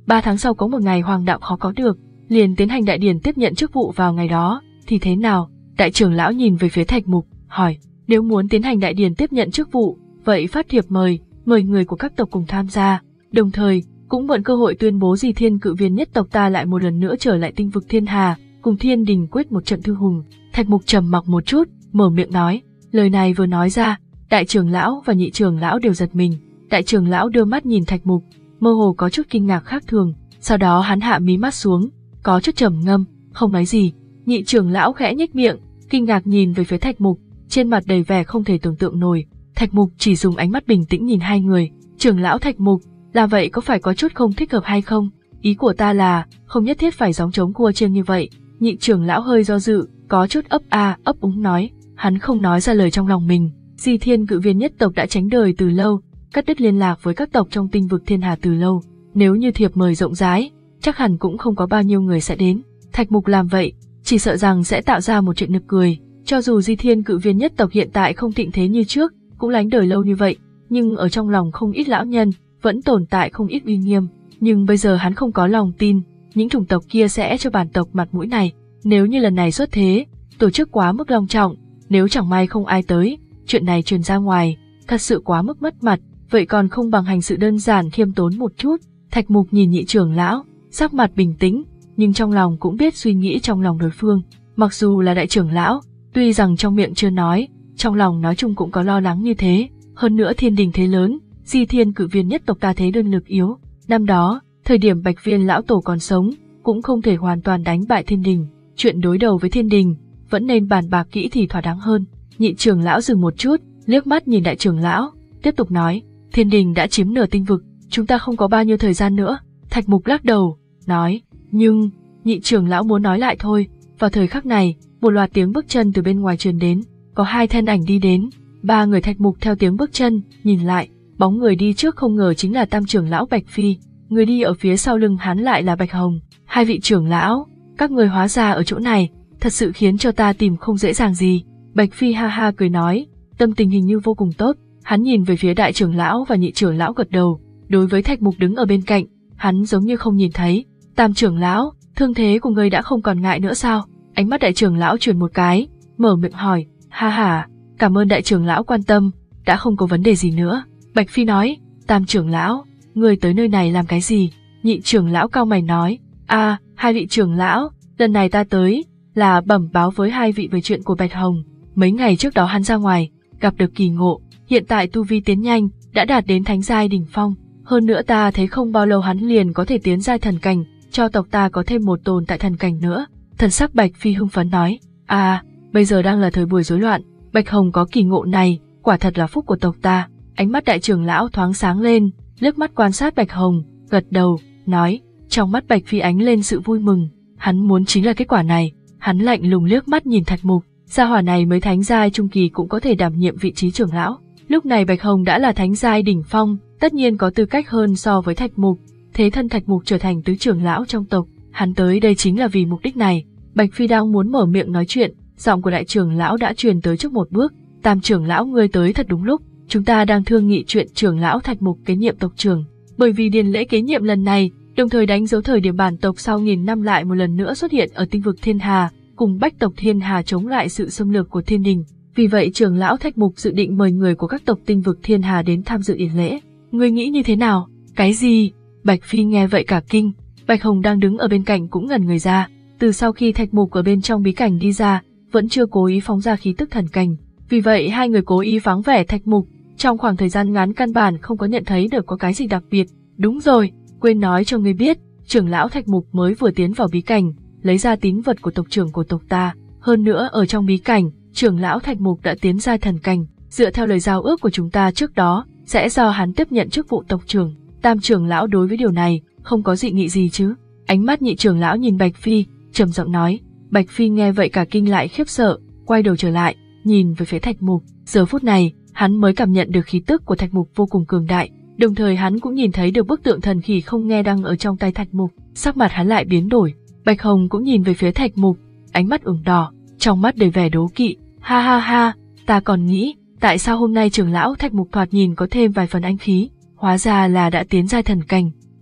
Ba tháng sau có một ngày hoàng đạo khó có được, liền tiến hành đại điển tiếp nhận chức vụ vào ngày đó, thì thế nào? Đại trưởng lão nhìn về phía Thạch Mục, hỏi, nếu muốn tiến hành đại điển tiếp nhận chức vụ, vậy phát thiệp mời, mời người của các tộc cùng tham gia, đồng thời cũng mượn cơ hội tuyên bố Di Thiên Cự Viên nhất tộc ta lại một lần nữa trở lại tinh vực Thiên Hà, cùng Thiên Đình quyết một trận thư hùng. Thạch Mục trầm mặc một chút, mở miệng nói, lời này vừa nói ra, đại trưởng lão và nhị trưởng lão đều giật mình. Đại trưởng lão đưa mắt nhìn Thạch Mục, mơ hồ có chút kinh ngạc khác thường, sau đó hắn hạ mí mắt xuống, có chút trầm ngâm, không nói gì. Nhị trưởng lão khẽ nhếch miệng, kinh ngạc nhìn về phía Thạch Mục, trên mặt đầy vẻ không thể tưởng tượng nổi. Thạch Mục chỉ dùng ánh mắt bình tĩnh nhìn hai người. Trưởng lão Thạch Mục, là vậy có phải có chút không thích hợp hay không? Ý của ta là, không nhất thiết phải gióng trống cua chiêng như vậy. Nhị trưởng lão hơi do dự, có chút ấp a ấp úng nói, hắn không nói ra lời trong lòng mình. Di Thiên Cự Viên nhất tộc đã tránh đời từ lâu, cắt đứt liên lạc với các tộc trong tinh vực Thiên Hà từ lâu. Nếu như thiệp mời rộng rãi, chắc hẳn cũng không có bao nhiêu người sẽ đến. Thạch Mục làm vậy, chỉ sợ rằng sẽ tạo ra một chuyện nực cười. Cho dù Di Thiên Cự Viên nhất tộc hiện tại không thịnh thế như trước, cũng lánh đời lâu như vậy, nhưng ở trong lòng không ít lão nhân, vẫn tồn tại không ít uy nghiêm. Nhưng bây giờ hắn không có lòng tin, những chủng tộc kia sẽ cho bản tộc mặt mũi này. Nếu như lần này xuất thế, tổ chức quá mức long trọng, nếu chẳng may không ai tới, chuyện này truyền ra ngoài, thật sự quá mức mất mặt, vậy còn không bằng hành sự đơn giản khiêm tốn một chút. Thạch Mục nhìn nhị trưởng lão, sắc mặt bình tĩnh, nhưng trong lòng cũng biết suy nghĩ trong lòng đối phương. Mặc dù là đại trưởng lão, tuy rằng trong miệng chưa nói, trong lòng nói chung cũng có lo lắng như thế. Hơn nữa Thiên Đình thế lớn, Di Thiên Cự Viên nhất tộc ta thế đơn lực yếu. Năm đó, thời điểm Bạch Viên lão tổ còn sống, cũng không thể hoàn toàn đánh bại Thiên Đình. Chuyện đối đầu với Thiên Đình, vẫn nên bàn bạc kỹ thì thỏa đáng hơn. Nhị trưởng lão dừng một chút, liếc mắt nhìn đại trưởng lão, tiếp tục nói, Thiên Đình đã chiếm nửa tinh vực, chúng ta không có bao nhiêu thời gian nữa. Thạch Mục lắc đầu, nói, nhưng, nhị trưởng lão muốn nói lại thôi. Vào thời khắc này, một loạt tiếng bước chân từ bên ngoài truyền đến, có hai thân ảnh đi đến, ba người. Thạch Mục theo tiếng bước chân, nhìn lại, bóng người đi trước không ngờ chính là tam trưởng lão Bạch Phi, người đi ở phía sau lưng hắn lại là Bạch Hồng. Hai vị trưởng lão, các người hóa ra ở chỗ này, thật sự khiến cho ta tìm không dễ dàng gì. Bạch Phi ha ha cười nói, tâm tình hình như vô cùng tốt. Hắn nhìn về phía đại trưởng lão và nhị trưởng lão gật đầu, đối với Thạch Mục đứng ở bên cạnh, hắn giống như không nhìn thấy. Tam trưởng lão, thương thế của ngươi đã không còn ngại nữa sao? Ánh mắt đại trưởng lão chuyển một cái, mở miệng hỏi, ha ha, cảm ơn đại trưởng lão quan tâm, đã không có vấn đề gì nữa. Bạch Phi nói, tam trưởng lão, ngươi tới nơi này làm cái gì? Nhị trưởng lão cau mày nói, a, à, hai vị trưởng lão, lần này ta tới, là bẩm báo với hai vị về chuyện của Bạch Hồng. Mấy ngày trước đó hắn ra ngoài, gặp được kỳ ngộ, hiện tại tu vi tiến nhanh, đã đạt đến thánh giai đỉnh phong. Hơn nữa ta thấy không bao lâu hắn liền có thể tiến giai thần cảnh, cho tộc ta có thêm một tồn tại thần cảnh nữa. Thần sắc Bạch Phi hưng phấn nói, à, bây giờ đang là thời buổi rối loạn, Bạch Hồng có kỳ ngộ này, quả thật là phúc của tộc ta. Ánh mắt đại trưởng lão thoáng sáng lên, liếc mắt quan sát Bạch Hồng, gật đầu, nói, trong mắt Bạch Phi ánh lên sự vui mừng, hắn muốn chính là kết quả này. Hắn lạnh lùng liếc mắt nhìn Thạch Mục, gia hỏa này mới thánh giai trung kỳ cũng có thể đảm nhiệm vị trí trưởng lão. Lúc này Bạch Hồng đã là thánh giai đỉnh phong, tất nhiên có tư cách hơn so với Thạch Mục. Thế thân Thạch Mục trở thành tứ trưởng lão trong tộc, hắn tới đây chính là vì mục đích này. Bạch Phi đang muốn mở miệng nói chuyện, giọng của đại trưởng lão đã truyền tới trước một bước, tam trưởng lão ngươi tới thật đúng lúc, chúng ta đang thương nghị chuyện trưởng lão Thạch Mục kế nhiệm tộc trưởng. Bởi vì điền lễ kế nhiệm lần này, đồng thời đánh dấu thời điểm bản tộc sau nghìn năm lại một lần nữa xuất hiện ở tinh vực Thiên Hà, cùng bách tộc Thiên Hà chống lại sự xâm lược của Thiên Đình. Vì vậy trưởng lão Thạch Mục dự định mời người của các tộc tinh vực Thiên Hà đến tham dự điển lễ. Ngươi nghĩ như thế nào? Cái gì? Bạch Phi nghe vậy cả kinh. Bạch Hồng đang đứng ở bên cạnh cũng ngẩn người ra. Từ sau khi Thạch Mục ở bên trong bí cảnh đi ra, vẫn chưa cố ý phóng ra khí tức thần cảnh. Vì vậy hai người cố ý vắng vẻ Thạch Mục. Trong khoảng thời gian ngắn căn bản không có nhận thấy được có cái gì đặc biệt. Đúng rồi, quên nói cho ngươi biết, trưởng lão Thạch Mục mới vừa tiến vào bí cảnh, lấy ra tín vật của tộc trưởng của tộc ta. Hơn nữa ở trong bí cảnh, trưởng lão Thạch Mục đã tiến giai thần cảnh. Dựa theo lời giao ước của chúng ta trước đó, sẽ do hắn tiếp nhận chức vụ tộc trưởng. Tam trưởng lão đối với điều này không có dị nghị gì chứ? Ánh mắt nhị trưởng lão nhìn Bạch Phi, trầm giọng nói. Bạch Phi nghe vậy cả kinh lại khiếp sợ, quay đầu trở lại, nhìn về phía Thạch Mục. Giờ phút này, hắn mới cảm nhận được khí tức của Thạch Mục vô cùng cường đại, đồng thời hắn cũng nhìn thấy được bức tượng thần khỉ không nghe đang ở trong tay Thạch Mục. Sắc mặt hắn lại biến đổi. Bạch Hồng cũng nhìn về phía Thạch Mục, ánh mắt ửng đỏ, trong mắt đầy vẻ đố kỵ. Ha ha ha, ta còn nghĩ, tại sao hôm nay trưởng lão Thạch Mục thoạt nhìn có thêm vài phần anh khí, hóa ra là đã tiến giai thần cảnh.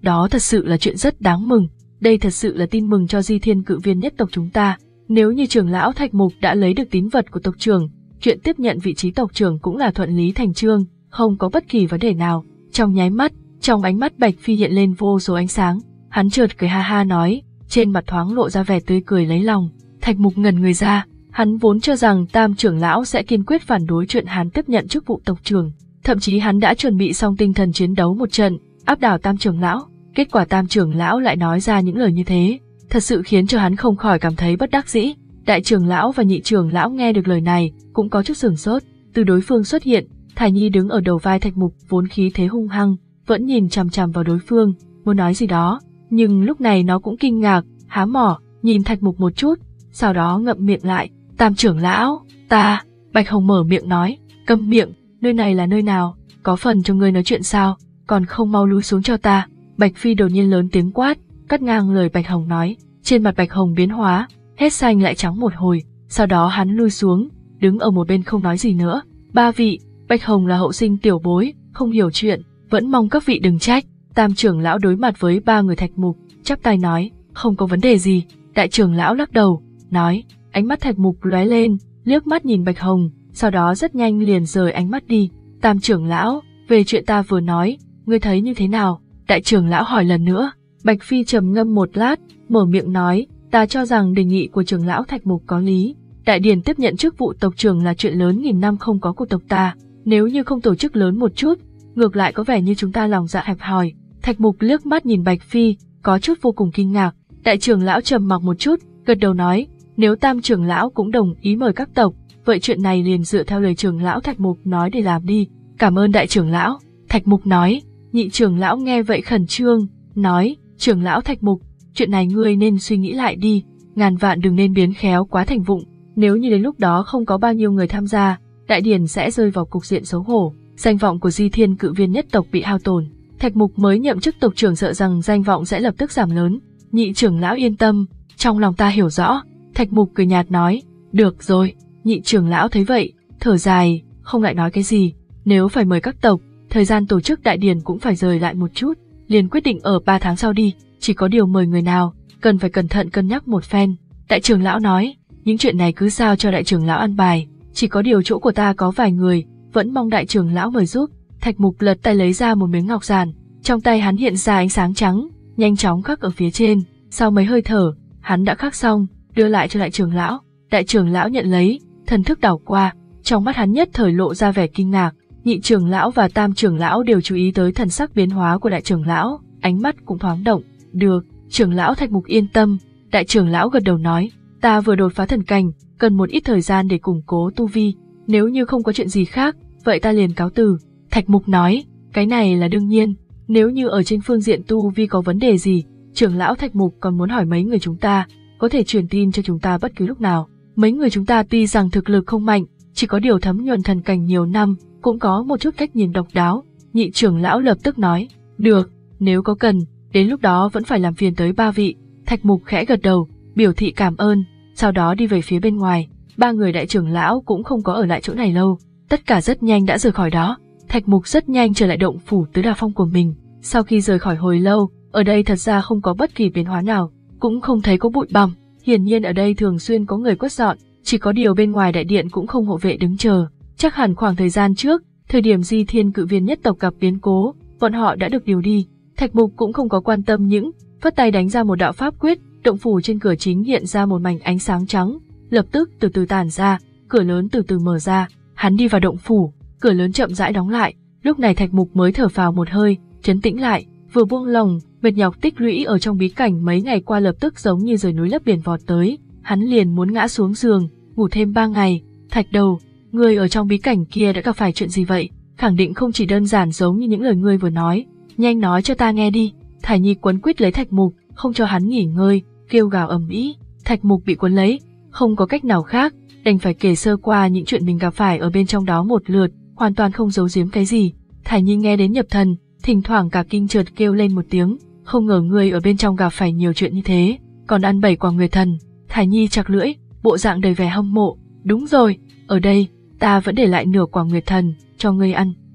đó thật sự là chuyện rất đáng mừng. Đây thật sự là tin mừng cho Di Thiên Cự Viên nhất tộc chúng ta. Nếu như trưởng lão Thạch Mục đã lấy được tín vật của tộc trưởng, chuyện tiếp nhận vị trí tộc trưởng cũng là thuận lý thành chương, không có bất kỳ vấn đề nào. Trong nháy mắt, trong ánh mắt Bạch Phi hiện lên vô số ánh sáng, hắn chợt cười ha ha nói, trên mặt thoáng lộ ra vẻ tươi cười lấy lòng. Thạch Mục ngẩn người ra, hắn vốn cho rằng Tam trưởng lão sẽ kiên quyết phản đối chuyện hắn tiếp nhận chức vụ tộc trưởng, thậm chí hắn đã chuẩn bị xong tinh thần chiến đấu một trận, áp đảo Tam trưởng lão. Kết quả Tam trưởng lão lại nói ra những lời như thế, thật sự khiến cho hắn không khỏi cảm thấy bất đắc dĩ. Đại trưởng lão và nhị trưởng lão nghe được lời này cũng có chút sửng sốt. Từ đối phương xuất hiện, Thải Nhi đứng ở đầu vai Thạch Mục vốn khí thế hung hăng, vẫn nhìn chằm chằm vào đối phương, muốn nói gì đó, nhưng lúc này nó cũng kinh ngạc, há mỏ, nhìn Thạch Mục một chút, sau đó ngậm miệng lại. Tam trưởng lão, ta, Bạch Hồng mở miệng nói, câm miệng, nơi này là nơi nào, có phần cho ngươi nói chuyện sao, còn không mau lùi xuống cho ta. Bạch Phi đột nhiên lớn tiếng quát, cắt ngang lời Bạch Hồng nói. Trên mặt Bạch Hồng biến hóa, hết xanh lại trắng một hồi, sau đó hắn lui xuống, đứng ở một bên không nói gì nữa. Ba vị, Bạch Hồng là hậu sinh tiểu bối, không hiểu chuyện, vẫn mong các vị đừng trách. Tam trưởng lão đối mặt với ba người Thạch Mục, chắp tay nói, không có vấn đề gì. Đại trưởng lão lắc đầu, nói, ánh mắt Thạch Mục lóe lên, liếc mắt nhìn Bạch Hồng, sau đó rất nhanh liền rời ánh mắt đi. Tam trưởng lão, về chuyện ta vừa nói, ngươi thấy như thế nào? Đại trưởng lão hỏi lần nữa. Bạch Phi trầm ngâm một lát, mở miệng nói, ta cho rằng đề nghị của trưởng lão Thạch Mục có lý. Đại điển tiếp nhận chức vụ tộc trưởng là chuyện lớn nghìn năm không có của tộc ta, nếu như không tổ chức lớn một chút, ngược lại có vẻ như chúng ta lòng dạ hẹp hòi. Thạch Mục liếc mắt nhìn Bạch Phi, có chút vô cùng kinh ngạc. Đại trưởng lão trầm mặc một chút, gật đầu nói, nếu Tam trưởng lão cũng đồng ý mời các tộc, vậy chuyện này liền dựa theo lời trưởng lão Thạch Mục nói để làm đi. Cảm ơn đại trưởng lão. Thạch Mục nói. Nhị trưởng lão nghe vậy khẩn trương, nói, trưởng lão Thạch Mục, chuyện này ngươi nên suy nghĩ lại đi, ngàn vạn đừng nên biến khéo quá thành vụng, nếu như đến lúc đó không có bao nhiêu người tham gia, đại điển sẽ rơi vào cục diện xấu hổ, danh vọng của Di Thiên Cự Viên nhất tộc bị hao tổn. Thạch Mục mới nhậm chức tộc trưởng sợ rằng danh vọng sẽ lập tức giảm lớn. Nhị trưởng lão yên tâm, trong lòng ta hiểu rõ. Thạch Mục cười nhạt nói, được rồi. Nhị trưởng lão thấy vậy, thở dài, không lại nói cái gì, nếu phải mời các tộc, thời gian tổ chức đại điển cũng phải rời lại một chút, liền quyết định ở ba tháng sau đi, chỉ có điều mời người nào, cần phải cẩn thận cân nhắc một phen. Đại trưởng lão nói, những chuyện này cứ giao cho đại trưởng lão ăn bài, chỉ có điều chỗ của ta có vài người, vẫn mong đại trưởng lão mời giúp. Thạch Mục lật tay lấy ra một miếng ngọc giản, trong tay hắn hiện ra ánh sáng trắng, nhanh chóng khắc ở phía trên, sau mấy hơi thở, hắn đã khắc xong, đưa lại cho đại trưởng lão. Đại trưởng lão nhận lấy, thần thức đảo qua, trong mắt hắn nhất thời lộ ra vẻ kinh ngạc. Nhị trưởng lão và tam trưởng lão đều chú ý tới thần sắc biến hóa của đại trưởng lão, ánh mắt cũng thoáng động. Được, trưởng lão Thạch Mục yên tâm. Đại trưởng lão gật đầu nói, ta vừa đột phá thần cảnh, cần một ít thời gian để củng cố tu vi, nếu như không có chuyện gì khác, vậy ta liền cáo từ. Thạch Mục nói, cái này là đương nhiên, nếu như ở trên phương diện tu vi có vấn đề gì, trưởng lão Thạch Mục còn muốn hỏi mấy người chúng ta, có thể truyền tin cho chúng ta bất cứ lúc nào. Mấy người chúng ta tuy rằng thực lực không mạnh, chỉ có điều thấm nhuần thần cảnh nhiều năm, cũng có một chút cách nhìn độc đáo. Nhị trưởng lão lập tức nói, được, nếu có cần, đến lúc đó vẫn phải làm phiền tới ba vị. Thạch Mục khẽ gật đầu, biểu thị cảm ơn, sau đó đi về phía bên ngoài. Ba người đại trưởng lão cũng không có ở lại chỗ này lâu, tất cả rất nhanh đã rời khỏi đó. Thạch Mục rất nhanh trở lại động phủ Tứ Đà Phong của mình. Sau khi rời khỏi hồi lâu, ở đây thật ra không có bất kỳ biến hóa nào, cũng không thấy có bụi bặm. Hiển nhiên ở đây thường xuyên có người quét dọn, chỉ có điều bên ngoài đại điện cũng không hộ vệ đứng chờ. Chắc hẳn khoảng thời gian trước, thời điểm Di Thiên Cự Viên nhất tộc gặp biến cố, bọn họ đã được điều đi. Thạch Mục cũng không có quan tâm những, phất tay đánh ra một đạo pháp quyết, động phủ trên cửa chính hiện ra một mảnh ánh sáng trắng, lập tức từ từ tản ra, cửa lớn từ từ mở ra. Hắn đi vào động phủ, cửa lớn chậm rãi đóng lại. Lúc này Thạch Mục mới thở phào một hơi, trấn tĩnh lại, vừa buông lỏng, mệt nhọc tích lũy ở trong bí cảnh mấy ngày qua lập tức giống như rời núi lấp biển vọt tới. Hắn liền muốn ngã xuống giường, ngủ thêm ba ngày. Thạch Đầu, ngươi ở trong bí cảnh kia đã gặp phải chuyện gì vậy? Khẳng định không chỉ đơn giản giống như những lời ngươi vừa nói, nhanh nói cho ta nghe đi. Thải Nhi quấn quýt lấy Thạch Mục, không cho hắn nghỉ ngơi, kêu gào ầm ĩ. Thạch Mục bị quấn lấy, không có cách nào khác, đành phải kể sơ qua những chuyện mình gặp phải ở bên trong đó một lượt, hoàn toàn không giấu giếm cái gì. Thải Nhi nghe đến nhập thần, thỉnh thoảng cả kinh chợt kêu lên một tiếng, không ngờ ngươi ở bên trong gặp phải nhiều chuyện như thế, còn ăn bảy quả Nguyệt Thần. Thải Nhi chặt lưỡi, bộ dạng đầy vẻ hâm mộ, đúng rồi, ở đây, ta vẫn để lại nửa quả Nguyệt Thần, cho ngươi ăn.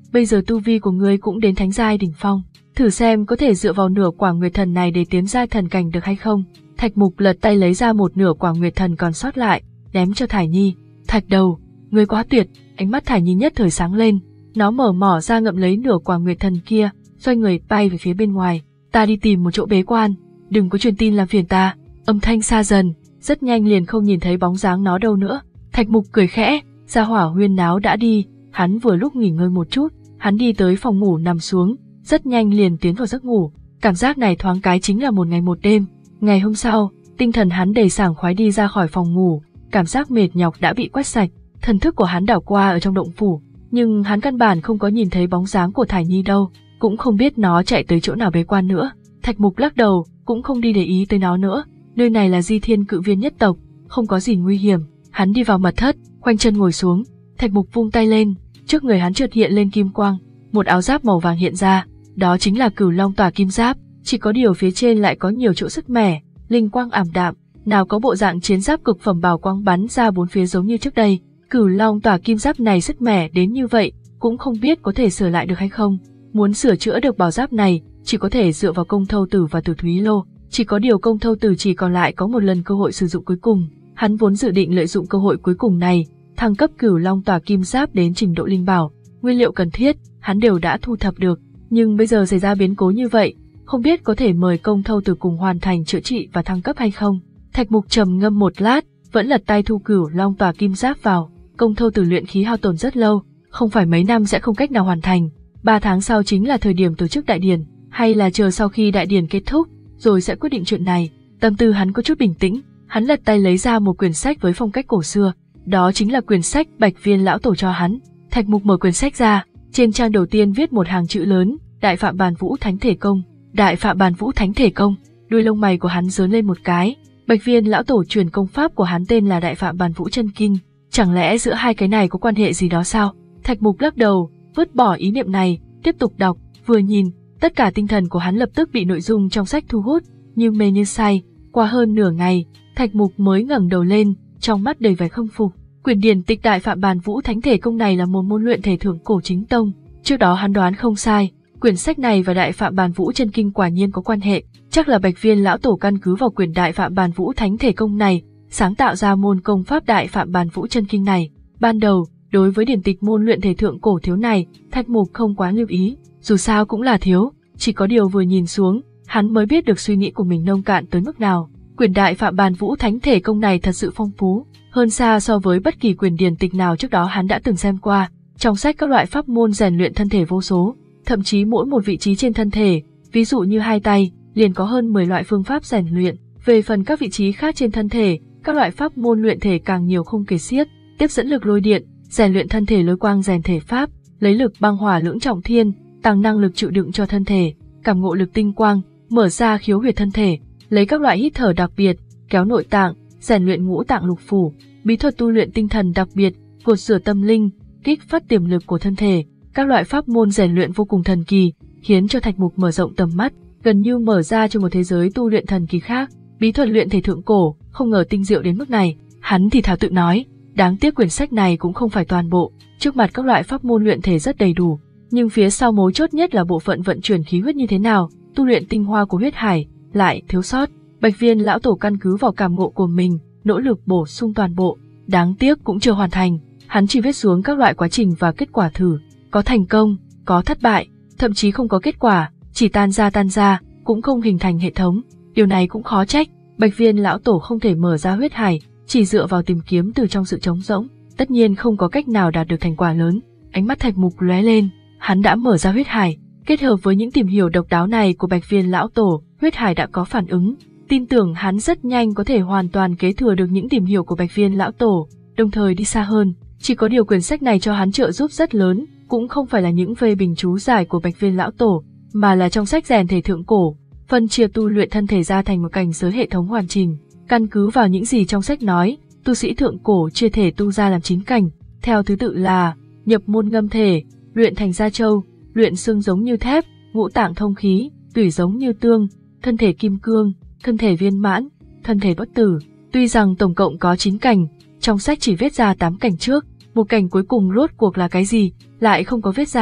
bây giờ tu vi của ngươi cũng đến thánh giai đỉnh phong, thử xem có thể dựa vào nửa quả nguyệt thần này để tiến ra thần cảnh được hay không. Thạch Mục lật tay lấy ra một nửa quả nguyệt thần còn sót lại, ném cho Thải Nhi. Thạch đầu, ngươi quá tuyệt. Ánh mắt Thải Nhi nhất thời sáng lên, nó mở mỏ ra ngậm lấy nửa quả nguyệt thần kia, xoay người bay về phía bên ngoài. Ta đi tìm một chỗ bế quan, đừng có truyền tin làm phiền ta. Âm thanh xa dần, rất nhanh liền không nhìn thấy bóng dáng nó đâu nữa. Thạch Mục cười khẽ, gia hỏa huyên náo đã đi, hắn vừa lúc nghỉ ngơi một chút, hắn đi tới phòng ngủ nằm xuống, rất nhanh liền tiến vào giấc ngủ. Cảm giác này thoáng cái chính là một ngày một đêm. Ngày hôm sau, tinh thần hắn đầy sảng khoái đi ra khỏi phòng ngủ, cảm giác mệt nhọc đã bị quét sạch, thần thức của hắn đảo qua ở trong động phủ, nhưng hắn căn bản không có nhìn thấy bóng dáng của Thải Nhi đâu, cũng không biết nó chạy tới chỗ nào bế quan nữa. Thạch Mục lắc đầu, cũng không đi để ý tới nó nữa, nơi này là Di Thiên Cự Viên nhất tộc, không có gì nguy hiểm. Hắn đi vào mật thất, khoanh chân ngồi xuống, Thạch Mục vung tay lên, trước người hắn chợt hiện lên kim quang, một áo giáp màu vàng hiện ra, đó chính là Cửu Long Tỏa Kim Giáp, chỉ có điều phía trên lại có nhiều chỗ sức mẻ, linh quang ảm đạm, nào có bộ dạng chiến giáp cực phẩm bảo quang bắn ra bốn phía giống như trước đây. Cửu Long Tỏa Kim Giáp này sức mẻ đến như vậy, cũng không biết có thể sửa lại được hay không. Muốn sửa chữa được bảo giáp này, chỉ có thể dựa vào Công Thâu Tử và Tử Thúy Lô, chỉ có điều Công Thâu Tử chỉ còn lại có một lần cơ hội sử dụng cuối cùng. Hắn vốn dự định lợi dụng cơ hội cuối cùng này, thăng cấp Cửu Long Tỏa Kim Giáp đến trình độ linh bảo, nguyên liệu cần thiết, hắn đều đã thu thập được, nhưng bây giờ xảy ra biến cố như vậy, không biết có thể mời Công Thâu Tử cùng hoàn thành chữa trị và thăng cấp hay không. Thạch Mục trầm ngâm một lát, vẫn lật tay thu Cửu Long Tỏa Kim Giáp vào. Công Thâu Tử luyện khí hao tổn rất lâu, không phải mấy năm sẽ không cách nào hoàn thành. Ba tháng sau chính là thời điểm tổ chức đại điển, hay là chờ sau khi đại điển kết thúc, rồi sẽ quyết định chuyện này. Tâm tư hắn có chút bình tĩnh, hắn lật tay lấy ra một quyển sách với phong cách cổ xưa, đó chính là quyển sách Bạch Viên lão tổ cho hắn. Thạch Mục mở quyển sách ra, trên trang đầu tiên viết một hàng chữ lớn, Đại Phạm Bàn Vũ Thánh Thể Công. Đại Phạm Bàn Vũ Thánh Thể Công, đuôi lông mày của hắn rớn lên một cái. Bạch Viên lão tổ truyền công pháp của hắn tên là Đại Phạm Bàn Vũ Chân Kinh, chẳng lẽ giữa hai cái này có quan hệ gì đó sao? Thạch Mục lắc đầu, vứt bỏ ý niệm này, tiếp tục đọc, vừa nhìn, tất cả tinh thần của hắn lập tức bị nội dung trong sách thu hút, như mê như say. Qua hơn nửa ngày, Thạch Mục mới ngẩng đầu lên, trong mắt đầy vẻ khâm phục. Quyển điển tịch Đại Phạm Bàn Vũ Thánh Thể Công này là một môn luyện thể thượng cổ chính tông, trước đó hắn đoán không sai, quyển sách này và Đại Phạm Bàn Vũ Chân Kinh quả nhiên có quan hệ, chắc là Bạch Viên lão tổ căn cứ vào quyển Đại Phạm Bàn Vũ Thánh Thể Công này, sáng tạo ra môn công pháp Đại Phạm Bàn Vũ Chân Kinh này. Ban đầu, đối với điển tịch môn luyện thể thượng cổ thiếu này, Thạch Mục không quá lưu ý, dù sao cũng là thiếu, chỉ có điều vừa nhìn xuống, hắn mới biết được suy nghĩ của mình nông cạn tới mức nào. Quyển Đại Phạm Bàn Vũ Thánh Thể Công này thật sự phong phú, hơn xa so với bất kỳ quyển điển tịch nào trước đó hắn đã từng xem qua. Trong sách các loại pháp môn rèn luyện thân thể vô số, thậm chí mỗi một vị trí trên thân thể, ví dụ như hai tay, liền có hơn mười loại phương pháp rèn luyện. Về phần các vị trí khác trên thân thể, các loại pháp môn luyện thể càng nhiều không kể xiết, tiếp dẫn lực lôi điện, rèn luyện thân thể lôi quang rèn thể pháp, lấy lực băng hỏa lưỡng trọng thiên, tăng năng lực chịu đựng cho thân thể, cảm ngộ lực tinh quang, mở ra khiếu huyệt thân thể, lấy các loại hít thở đặc biệt, kéo nội tạng, rèn luyện ngũ tạng lục phủ, bí thuật tu luyện tinh thần đặc biệt, cột sửa tâm linh, kích phát tiềm lực của thân thể, các loại pháp môn rèn luyện vô cùng thần kỳ, khiến cho Thạch Mục mở rộng tầm mắt, gần như mở ra cho một thế giới tu luyện thần kỳ khác. Bí thuật luyện thể thượng cổ, không ngờ tinh diệu đến mức này, hắn thì thào tự nói, đáng tiếc quyển sách này cũng không phải toàn bộ, trước mặt các loại pháp môn luyện thể rất đầy đủ, nhưng phía sau mấu chốt nhất là bộ phận vận chuyển khí huyết như thế nào, tu luyện tinh hoa của huyết hải, lại thiếu sót. Bạch Viên lão tổ căn cứ vào cảm ngộ của mình, nỗ lực bổ sung toàn bộ, đáng tiếc cũng chưa hoàn thành, hắn chỉ viết xuống các loại quá trình và kết quả thử, có thành công, có thất bại, thậm chí không có kết quả, chỉ tan ra tan ra, cũng không hình thành hệ thống. Điều này cũng khó trách, Bạch Viên lão tổ không thể mở ra huyết hải, chỉ dựa vào tìm kiếm từ trong sự trống rỗng, tất nhiên không có cách nào đạt được thành quả lớn. Ánh mắt Thạch Mục lóe lên, hắn đã mở ra huyết hải, kết hợp với những tìm hiểu độc đáo này của Bạch Viên lão tổ, huyết hải đã có phản ứng, tin tưởng hắn rất nhanh có thể hoàn toàn kế thừa được những tìm hiểu của Bạch Viên lão tổ, đồng thời đi xa hơn. Chỉ có điều quyển sách này cho hắn trợ giúp rất lớn, cũng không phải là những phê bình chú giải của Bạch Viên lão tổ, mà là trong sách rèn thể thượng cổ, phân chia tu luyện thân thể ra thành một cảnh giới hệ thống hoàn chỉnh. Căn cứ vào những gì trong sách nói, tu sĩ thượng cổ chia thể tu ra làm chín cảnh, theo thứ tự là nhập môn ngâm thể, luyện thành da trâu, luyện xương giống như thép, ngũ tạng thông khí, tủy giống như tương, thân thể kim cương, thân thể viên mãn, thân thể bất tử. Tuy rằng tổng cộng có chín cảnh, trong sách chỉ viết ra tám cảnh trước, một cảnh cuối cùng rốt cuộc là cái gì, lại không có viết ra,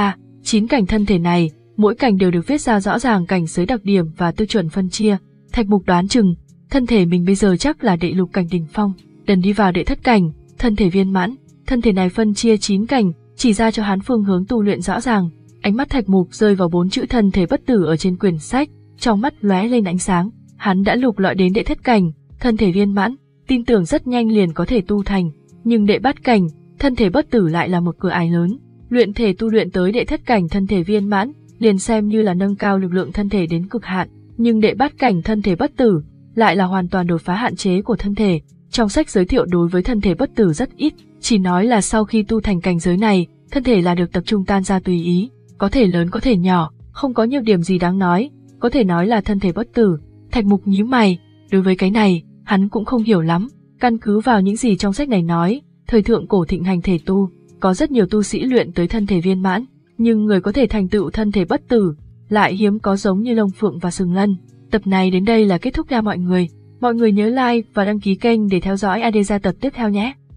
Chín cảnh thân thể này, mỗi cảnh đều được viết ra rõ ràng cảnh giới đặc điểm và tiêu chuẩn phân chia. Thạch Mục đoán chừng, thân thể mình bây giờ chắc là đệ lục cảnh đỉnh phong, đần đi vào đệ thất cảnh, thân thể viên mãn. Thân thể này phân chia chín cảnh, chỉ ra cho hắn phương hướng tu luyện rõ ràng. Ánh mắt Thạch Mục rơi vào bốn chữ thân thể bất tử ở trên quyển sách, trong mắt lóe lên ánh sáng. Hắn đã lục lọi đến đệ thất cảnh, thân thể viên mãn, tin tưởng rất nhanh liền có thể tu thành. Nhưng đệ bát cảnh, thân thể bất tử lại là một cửa ải lớn. Luyện thể tu luyện tới đệ thất cảnh thân thể viên mãn, liền xem như là nâng cao lực lượng thân thể đến cực hạn. Nhưng đệ bát cảnh thân thể bất tử, lại là hoàn toàn đột phá hạn chế của thân thể. Trong sách giới thiệu đối với thân thể bất tử rất ít, chỉ nói là sau khi tu thành cảnh giới này, thân thể là được tập trung tan ra tùy ý, có thể lớn có thể nhỏ, không có nhiều điểm gì đáng nói, có thể nói là thân thể bất tử. Thạch Mục nhíu mày, đối với cái này, hắn cũng không hiểu lắm, căn cứ vào những gì trong sách này nói, thời thượng cổ thịnh hành thể tu, có rất nhiều tu sĩ luyện tới thân thể viên mãn, nhưng người có thể thành tựu thân thể bất tử, lại hiếm có giống như Long Phượng và Sừng Lân. Tập này đến đây là kết thúc nha mọi người, mọi người nhớ like và đăng ký kênh để theo dõi a đê gia tập tiếp theo nhé.